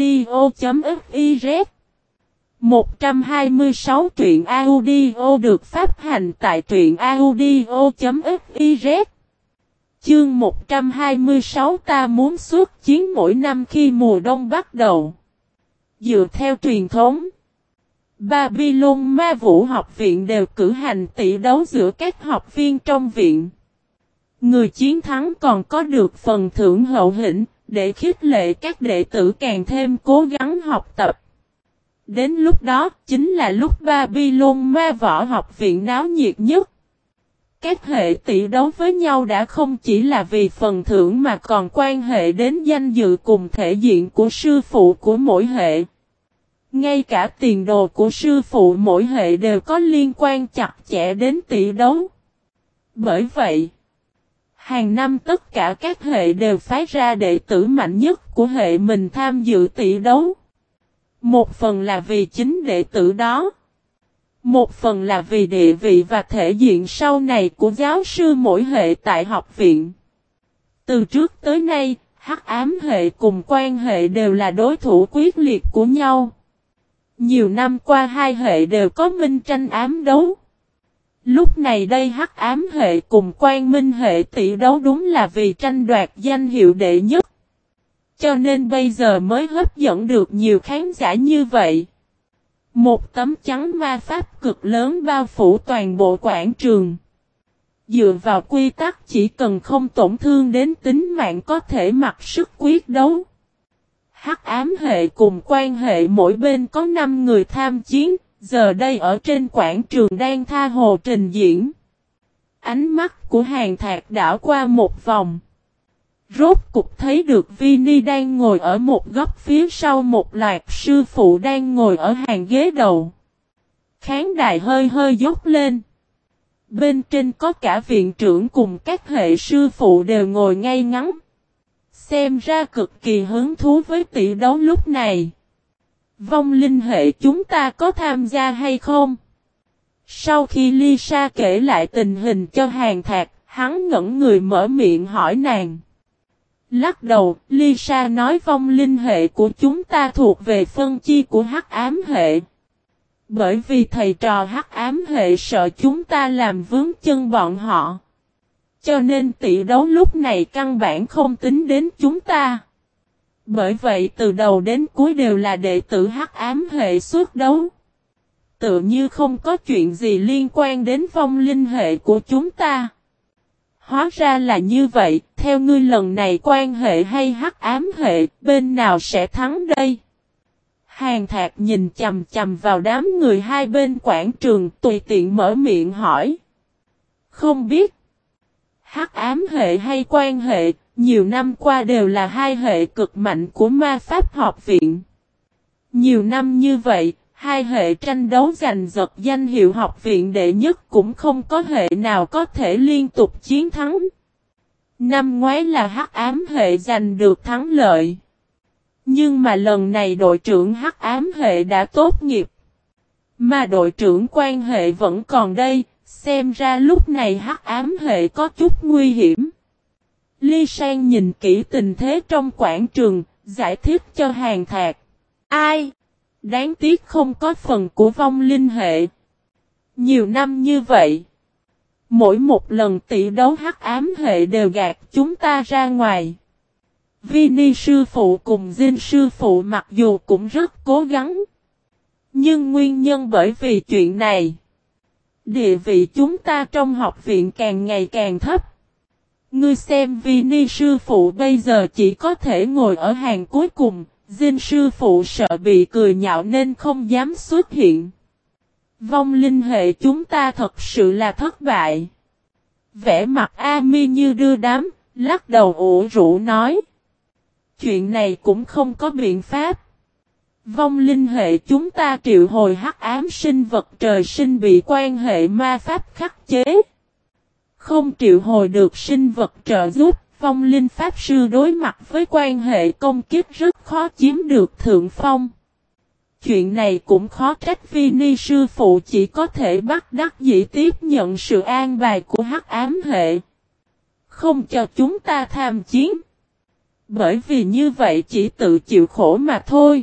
audio.fiz. 126 truyện audio được phát hành tại truyện audio.fiz. Chương 126 ta muốn xuất chiến mỗi năm khi mùa đông bắt đầu. Dựa theo truyền thống, Babylon Ma Vũ học viện đều cử hành tỷ đấu giữa các học viên trong viện. Người chiến thắng còn có được phần thưởng hậu hĩnh, để khích lệ các đệ tử càng thêm cố gắng học tập. Đến lúc đó, chính là lúc Babylon Ma Võ học viện náo nhiệt nhất. Các hệ tỷ đấu với nhau đã không chỉ là vì phần thưởng mà còn quan hệ đến danh dự cùng thể diện của sư phụ của mỗi hệ. Ngay cả tiền đồ của sư phụ mỗi hệ đều có liên quan chặt chẽ đến tỷ đấu. Bởi vậy, hàng năm tất cả các hệ đều phái ra đệ tử mạnh nhất của hệ mình tham dự tỷ đấu. Một phần là vì chính đệ tử đó. Một phần là vì địa vị và thể diện sau này của giáo sư mỗi hệ tại học viện. Từ trước tới nay, hắc ám hệ cùng quan hệ đều là đối thủ quyết liệt của nhau. Nhiều năm qua hai hệ đều có minh tranh ám đấu. Lúc này đây hắc ám hệ cùng quang minh hệ tỷ đấu đúng là vì tranh đoạt danh hiệu đệ nhất. Cho nên bây giờ mới hấp dẫn được nhiều khán giả như vậy. Một tấm chắn ma pháp cực lớn bao phủ toàn bộ quảng trường. Dựa vào quy tắc chỉ cần không tổn thương đến tính mạng có thể mặc sức quyết đấu. Hắc ám hệ cùng quan hệ mỗi bên có 5 người tham chiến, giờ đây ở trên quảng trường đang tha hồ trình diễn. Ánh mắt của Hàn Thạc đảo qua một vòng. Rốt cục thấy được Vini đang ngồi ở một góc phía sau một loạt sư phụ đang ngồi ở hàng ghế đầu. Khán đài hơi hơi dốc lên. Bên trên có cả viện trưởng cùng các hệ sư phụ đều ngồi ngay ngắn. Xem ra cực kỳ hứng thú với tỷ đấu lúc này. Vong linh hệ chúng ta có tham gia hay không? Sau khi Lisa kể lại tình hình cho Hàn Thạc, hắn ngẩn người mở miệng hỏi nàng. Lắc đầu, Lisa nói vong linh hệ của chúng ta thuộc về phân chia của hắc ám hệ. Bởi vì thầy trò hắc ám hệ sợ chúng ta làm vướng chân bọn họ. Cho nên tỷ đấu lúc này căn bản không tính đến chúng ta. Bởi vậy từ đầu đến cuối đều là đệ tử hắc ám hệ xuất đấu. Tự như không có chuyện gì liên quan đến vong linh hệ của chúng ta. Hóa ra là như vậy, theo ngươi lần này quan hệ hay hắc ám hệ, bên nào sẽ thắng đây? Hàn Thạc nhìn chầm chầm vào đám người hai bên quảng trường tùy tiện mở miệng hỏi. Không biết. Hắc ám hệ hay quan hệ, nhiều năm qua đều là hai hệ cực mạnh của ma pháp học viện. Nhiều năm như vậy, hai hệ tranh đấu giành giật danh hiệu học viện đệ nhất cũng không có hệ nào có thể liên tục chiến thắng. Năm ngoái là hắc ám hệ giành được thắng lợi. Nhưng mà lần này đội trưởng hắc ám hệ đã tốt nghiệp. Mà đội trưởng quan hệ vẫn còn đây, xem ra lúc này hắc ám hệ có chút nguy hiểm. Ly Sang nhìn kỹ tình thế trong quảng trường, giải thích cho Hàn Thạc. Ai? Đáng tiếc không có phần của vong linh hệ. Nhiều năm như vậy. Mỗi một lần tỷ đấu hắc ám hệ đều gạt chúng ta ra ngoài. Vini sư phụ cùng Jin sư phụ mặc dù cũng rất cố gắng. Nhưng nguyên nhân bởi vì chuyện này. Địa vị chúng ta trong học viện càng ngày càng thấp. Ngươi xem Vini sư phụ bây giờ chỉ có thể ngồi ở hàng cuối cùng. Jin sư phụ sợ bị cười nhạo nên không dám xuất hiện. Vong linh hệ chúng ta thật sự là thất bại. Vẻ mặt Ami như đưa đám, lắc đầu ủ rũ nói. Chuyện này cũng không có biện pháp. Vong linh hệ chúng ta triệu hồi hắc ám sinh vật trời sinh bị quan hệ ma pháp khắc chế. Không triệu hồi được sinh vật trợ giúp, vong linh pháp sư đối mặt với quan hệ công kích rất khó chiếm được thượng phong. Chuyện này cũng khó trách Vini sư phụ chỉ có thể bắt đắc dĩ tiếp nhận sự an bài của hắc ám hệ. Không cho chúng ta tham chiến. Bởi vì như vậy chỉ tự chịu khổ mà thôi.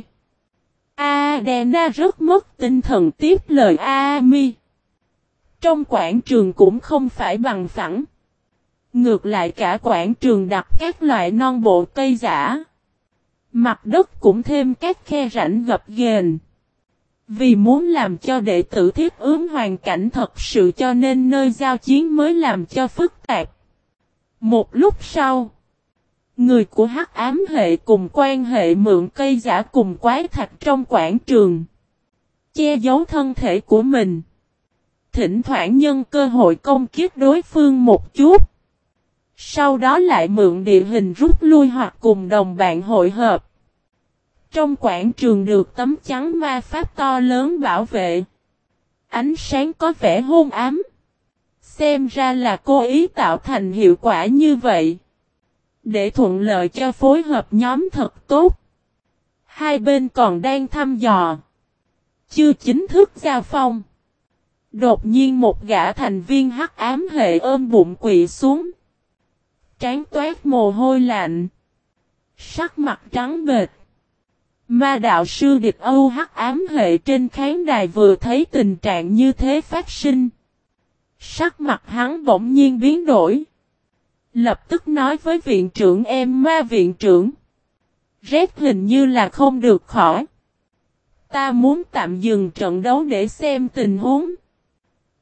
Adena rất mất tinh thần tiếp lời Ami. Trong quảng trường cũng không phải bằng phẳng. Ngược lại cả quảng trường đặt các loại non bộ cây giả. Mặt đất cũng thêm các khe rãnh gập ghềnh. Vì muốn làm cho đệ tử thiết ứng hoàn cảnh thật sự cho nên nơi giao chiến mới làm cho phức tạp. Một lúc sau, người của hắc ám hệ cùng quan hệ mượn cây giả cùng quái thạch trong quảng trường. Che giấu thân thể của mình. Thỉnh thoảng nhân cơ hội công kích đối phương một chút. Sau đó lại mượn địa hình rút lui hoặc cùng đồng bạn hội hợp. Trong quảng trường được tấm chắn ma pháp to lớn bảo vệ. Ánh sáng có vẻ hôn ám. Xem ra là cố ý tạo thành hiệu quả như vậy. Để thuận lợi cho phối hợp nhóm thật tốt. Hai bên còn đang thăm dò. Chưa chính thức giao phong. Đột nhiên một gã thành viên hắc ám hệ ôm bụng quỵ xuống. Trán toát mồ hôi lạnh. Sắc mặt trắng bệch. Ma đạo sư địch Âu hắc ám hệ trên khán đài vừa thấy tình trạng như thế phát sinh. Sắc mặt hắn bỗng nhiên biến đổi. Lập tức nói với viện trưởng em ma viện trưởng. Rét hình như là không được khỏi. Ta muốn tạm dừng trận đấu để xem tình huống.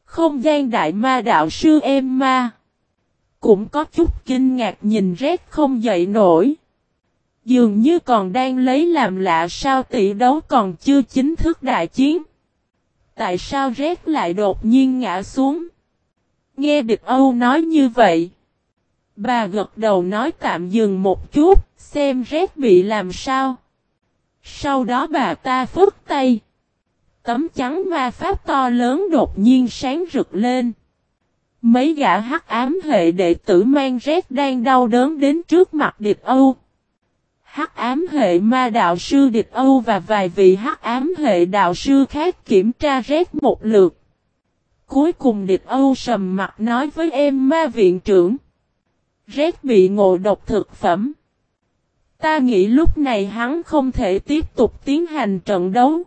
Không gian đại ma đạo sư Emma cũng có chút kinh ngạc nhìn Red không dậy nổi. Dường như còn đang lấy làm lạ sao tỷ đấu còn chưa chính thức đại chiến. Tại sao Red lại đột nhiên ngã xuống? Nghe địch Âu nói như vậy. Bà gật đầu nói tạm dừng một chút, xem Red bị làm sao. Sau đó bà ta phất tay. Tấm chắn ma pháp to lớn đột nhiên sáng rực lên. Mấy gã hắc ám hệ đệ tử mang Red đang đau đớn đến trước mặt địch Âu. Hắc ám hệ ma đạo sư địch Âu và vài vị hắc ám hệ đạo sư khác kiểm tra Red một lượt. Cuối cùng địch Âu sầm mặt nói với Emma viện trưởng. Red bị ngộ độc thực phẩm. Ta nghĩ lúc này hắn không thể tiếp tục tiến hành trận đấu.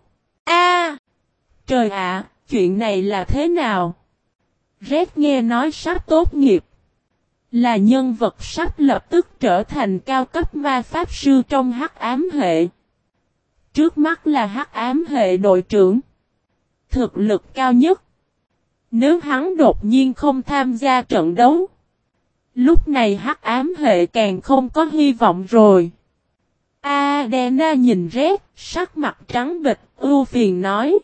Trời ạ, chuyện này là thế nào? Red nghe nói sắp tốt nghiệp. Là nhân vật sắp lập tức trở thành cao cấp ma pháp sư trong hắc ám hệ. Trước mắt là hắc ám hệ đội trưởng. Thực lực cao nhất. Nếu hắn đột nhiên không tham gia trận đấu. Lúc này hắc ám hệ càng không có hy vọng rồi. Adena nhìn Red, sắc mặt trắng bệch, ưu phiền nói.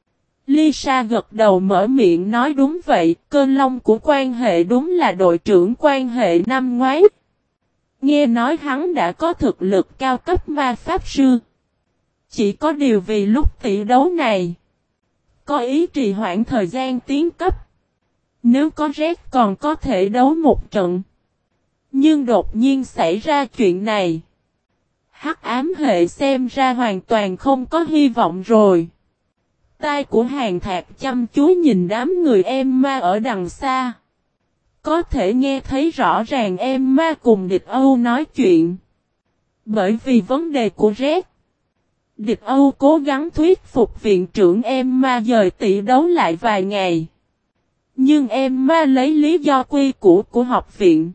Lisa gật đầu mở miệng nói đúng vậy, cơn long của quan hệ đúng là đội trưởng quan hệ năm ngoái. Nghe nói hắn đã có thực lực cao cấp ma pháp sư. Chỉ có điều vì lúc tỷ đấu này, có ý trì hoãn thời gian tiến cấp. Nếu có Red còn có thể đấu một trận. Nhưng đột nhiên xảy ra chuyện này. Hắc ám hệ xem ra hoàn toàn không có hy vọng rồi. Tai của Hàng Thạc chăm chú nhìn đám người Emma ở đằng xa. Có thể nghe thấy rõ ràng Emma cùng địch Âu nói chuyện. Bởi vì vấn đề của Red. Địch Âu cố gắng thuyết phục viện trưởng Emma dời tỷ đấu lại vài ngày. Nhưng Emma lấy lý do quy củ của học viện.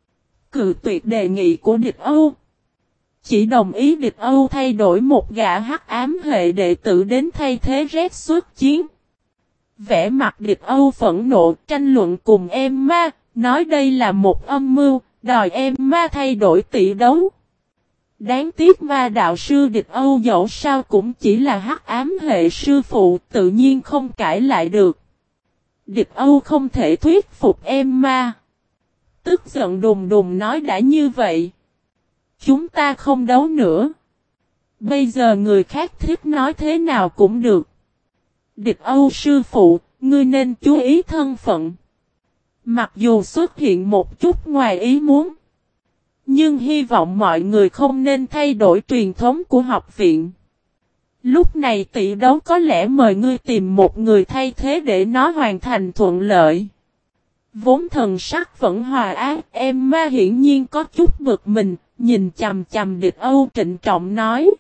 Cự tuyệt đề nghị của địch Âu. Chỉ đồng ý địch Âu thay đổi một gã hắc ám hệ đệ tử đến thay thế Red xuất chiến. Vẻ mặt địch Âu phẫn nộ tranh luận cùng Emma, nói đây là một âm mưu, đòi Emma thay đổi tỷ đấu. Đáng tiếc ma đạo sư địch Âu dẫu sao cũng chỉ là hắc ám hệ sư phụ, tự nhiên không cãi lại được. Địch Âu không thể thuyết phục Emma. Tức giận đùng đùng nói đã như vậy. Chúng ta không đấu nữa. Bây giờ người khác thích nói thế nào cũng được. Địch Âu sư phụ, ngươi nên chú ý thân phận. Mặc dù xuất hiện một chút ngoài ý muốn. Nhưng hy vọng mọi người không nên thay đổi truyền thống của học viện. Lúc này tỷ đấu có lẽ mời ngươi tìm một người thay thế để nó hoàn thành thuận lợi. Vốn thần sắc vẫn hòa ác, Emma hiển nhiên có chút bực mình, nhìn chằm chằm địch Âu trịnh trọng nói.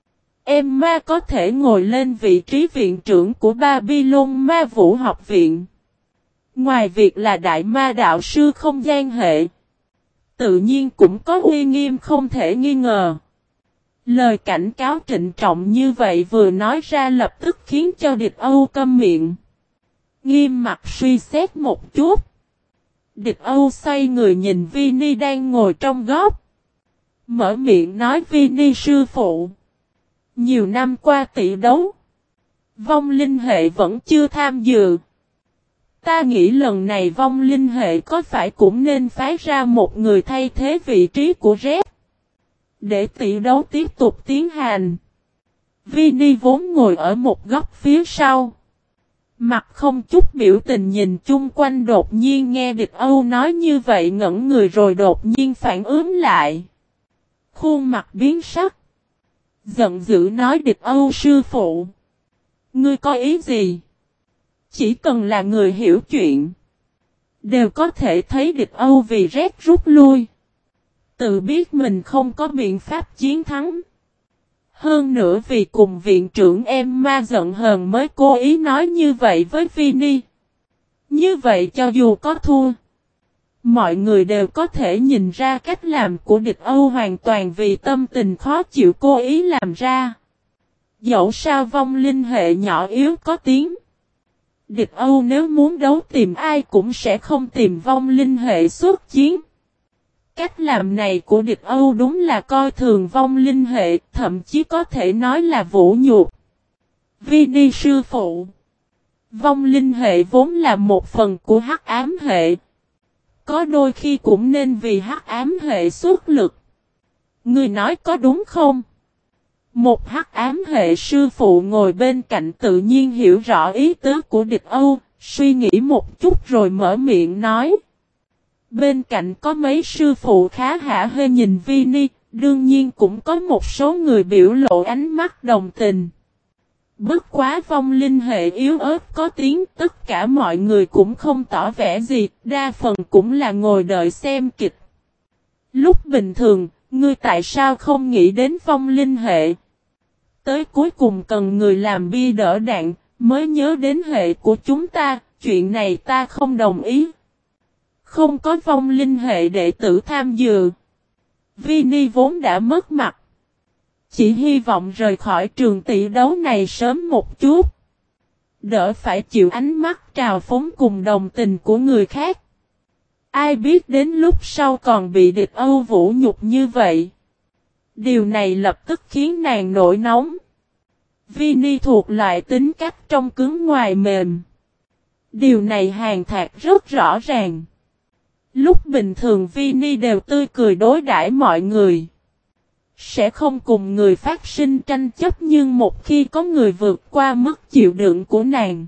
Emma có thể ngồi lên vị trí viện trưởng của Babylon Ma Vũ học viện. Ngoài việc là đại ma đạo sư không gian hệ, tự nhiên cũng có uy nghiêm không thể nghi ngờ. Lời cảnh cáo trịnh trọng như vậy vừa nói ra lập tức khiến cho địch Âu câm miệng. Nghiêm mặt suy xét một chút. Địch Âu xoay người nhìn Vinny đang ngồi trong góc. Mở miệng nói Vinny sư phụ. Nhiều năm qua tỷ đấu. Vong linh hệ vẫn chưa tham dự. Ta nghĩ lần này vong linh hệ có phải cũng nên phái ra một người thay thế vị trí của Red. Để tỷ đấu tiếp tục tiến hành. Vinny vốn ngồi ở một góc phía sau. Mặt không chút biểu tình nhìn chung quanh đột nhiên nghe địch Âu nói như vậy ngẩn người rồi đột nhiên phản ứng lại. Khuôn mặt biến sắc. Giận dữ nói địch Âu sư phụ. Ngươi có ý gì? Chỉ cần là người hiểu chuyện. Đều có thể thấy địch Âu vì Red rút lui. Tự biết mình không có biện pháp chiến thắng. Hơn nữa vì cùng viện trưởng Emma giận hờn mới cố ý nói như vậy với Vinny. Như vậy cho dù có thua, mọi người đều có thể nhìn ra cách làm của địch Âu hoàn toàn vì tâm tình khó chịu cố ý làm ra. Dẫu sao vong linh hệ nhỏ yếu có tiếng. Địch Âu nếu muốn đấu tìm ai cũng sẽ không tìm vong linh hệ xuất chiến. Cách làm này của địch Âu đúng là coi thường vong linh hệ, thậm chí có thể nói là vũ nhục. Vini sư phụ. Vong linh hệ vốn là một phần của hắc ám hệ. Có đôi khi cũng nên vì hắc ám hệ xuất lực. Ngươi nói có đúng không? Một hắc ám hệ sư phụ ngồi bên cạnh tự nhiên hiểu rõ ý tứ của địch Âu, suy nghĩ một chút rồi mở miệng nói. Bên cạnh có mấy sư phụ khá hả hê nhìn Vini, đương nhiên cũng có một số người biểu lộ ánh mắt đồng tình. Bất quá vong linh hệ yếu ớt có tiếng, tất cả mọi người cũng không tỏ vẻ gì, đa phần cũng là ngồi đợi xem kịch. Lúc bình thường, ngươi tại sao không nghĩ đến vong linh hệ? Tới cuối cùng cần người làm bia đỡ đạn, mới nhớ đến hệ của chúng ta, chuyện này ta không đồng ý. Không có vong linh hệ đệ tử tham dự. Vini vốn đã mất mặt. Chỉ hy vọng rời khỏi trường tỷ đấu này sớm một chút. Đỡ phải chịu ánh mắt trào phúng cùng đồng tình của người khác. Ai biết đến lúc sau còn bị địch Âu vũ nhục như vậy. Điều này lập tức khiến nàng nổi nóng. Vini thuộc loại tính cách trong cứng ngoài mềm. Điều này Hàn Thạc rất rõ ràng. Lúc bình thường Vini đều tươi cười đối đãi mọi người. Sẽ không cùng người phát sinh tranh chấp, nhưng một khi có người vượt qua mức chịu đựng của nàng,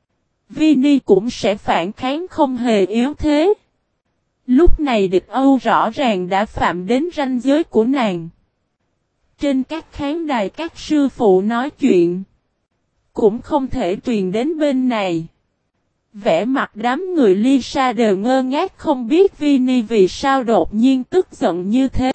Vini cũng sẽ phản kháng không hề yếu thế. Lúc này địch Âu rõ ràng đã phạm đến ranh giới của nàng. Trên các khán đài các sư phụ nói chuyện, cũng không thể truyền đến bên này. Vẻ mặt đám người Lisa đều ngơ ngác không biết Vini vì sao đột nhiên tức giận như thế.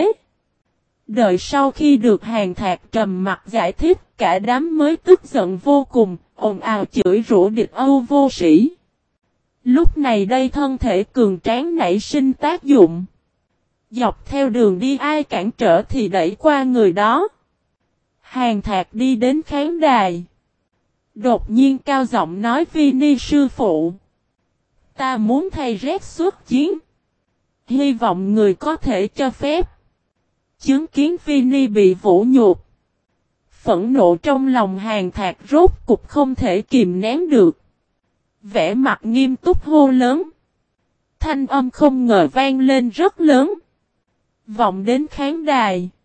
Đợi sau khi được Hàn Thạc trầm mặt giải thích, cả đám mới tức giận vô cùng, ồn ào chửi rủa địch Âu vô sĩ. Lúc này đây thân thể cường tráng nảy sinh tác dụng. Dọc theo đường đi ai cản trở thì đẩy qua người đó. Hàn Thạc đi đến khán đài. Đột nhiên cao giọng nói Vini sư phụ. Ta muốn thay Red xuất chiến. Hy vọng người có thể cho phép. Chứng kiến Vini bị vũ nhục. Phẫn nộ trong lòng Hàn Thạc rốt cục không thể kìm nén được. Vẻ mặt nghiêm túc hô lớn. Thanh âm không ngờ vang lên rất lớn. Vọng đến khán đài.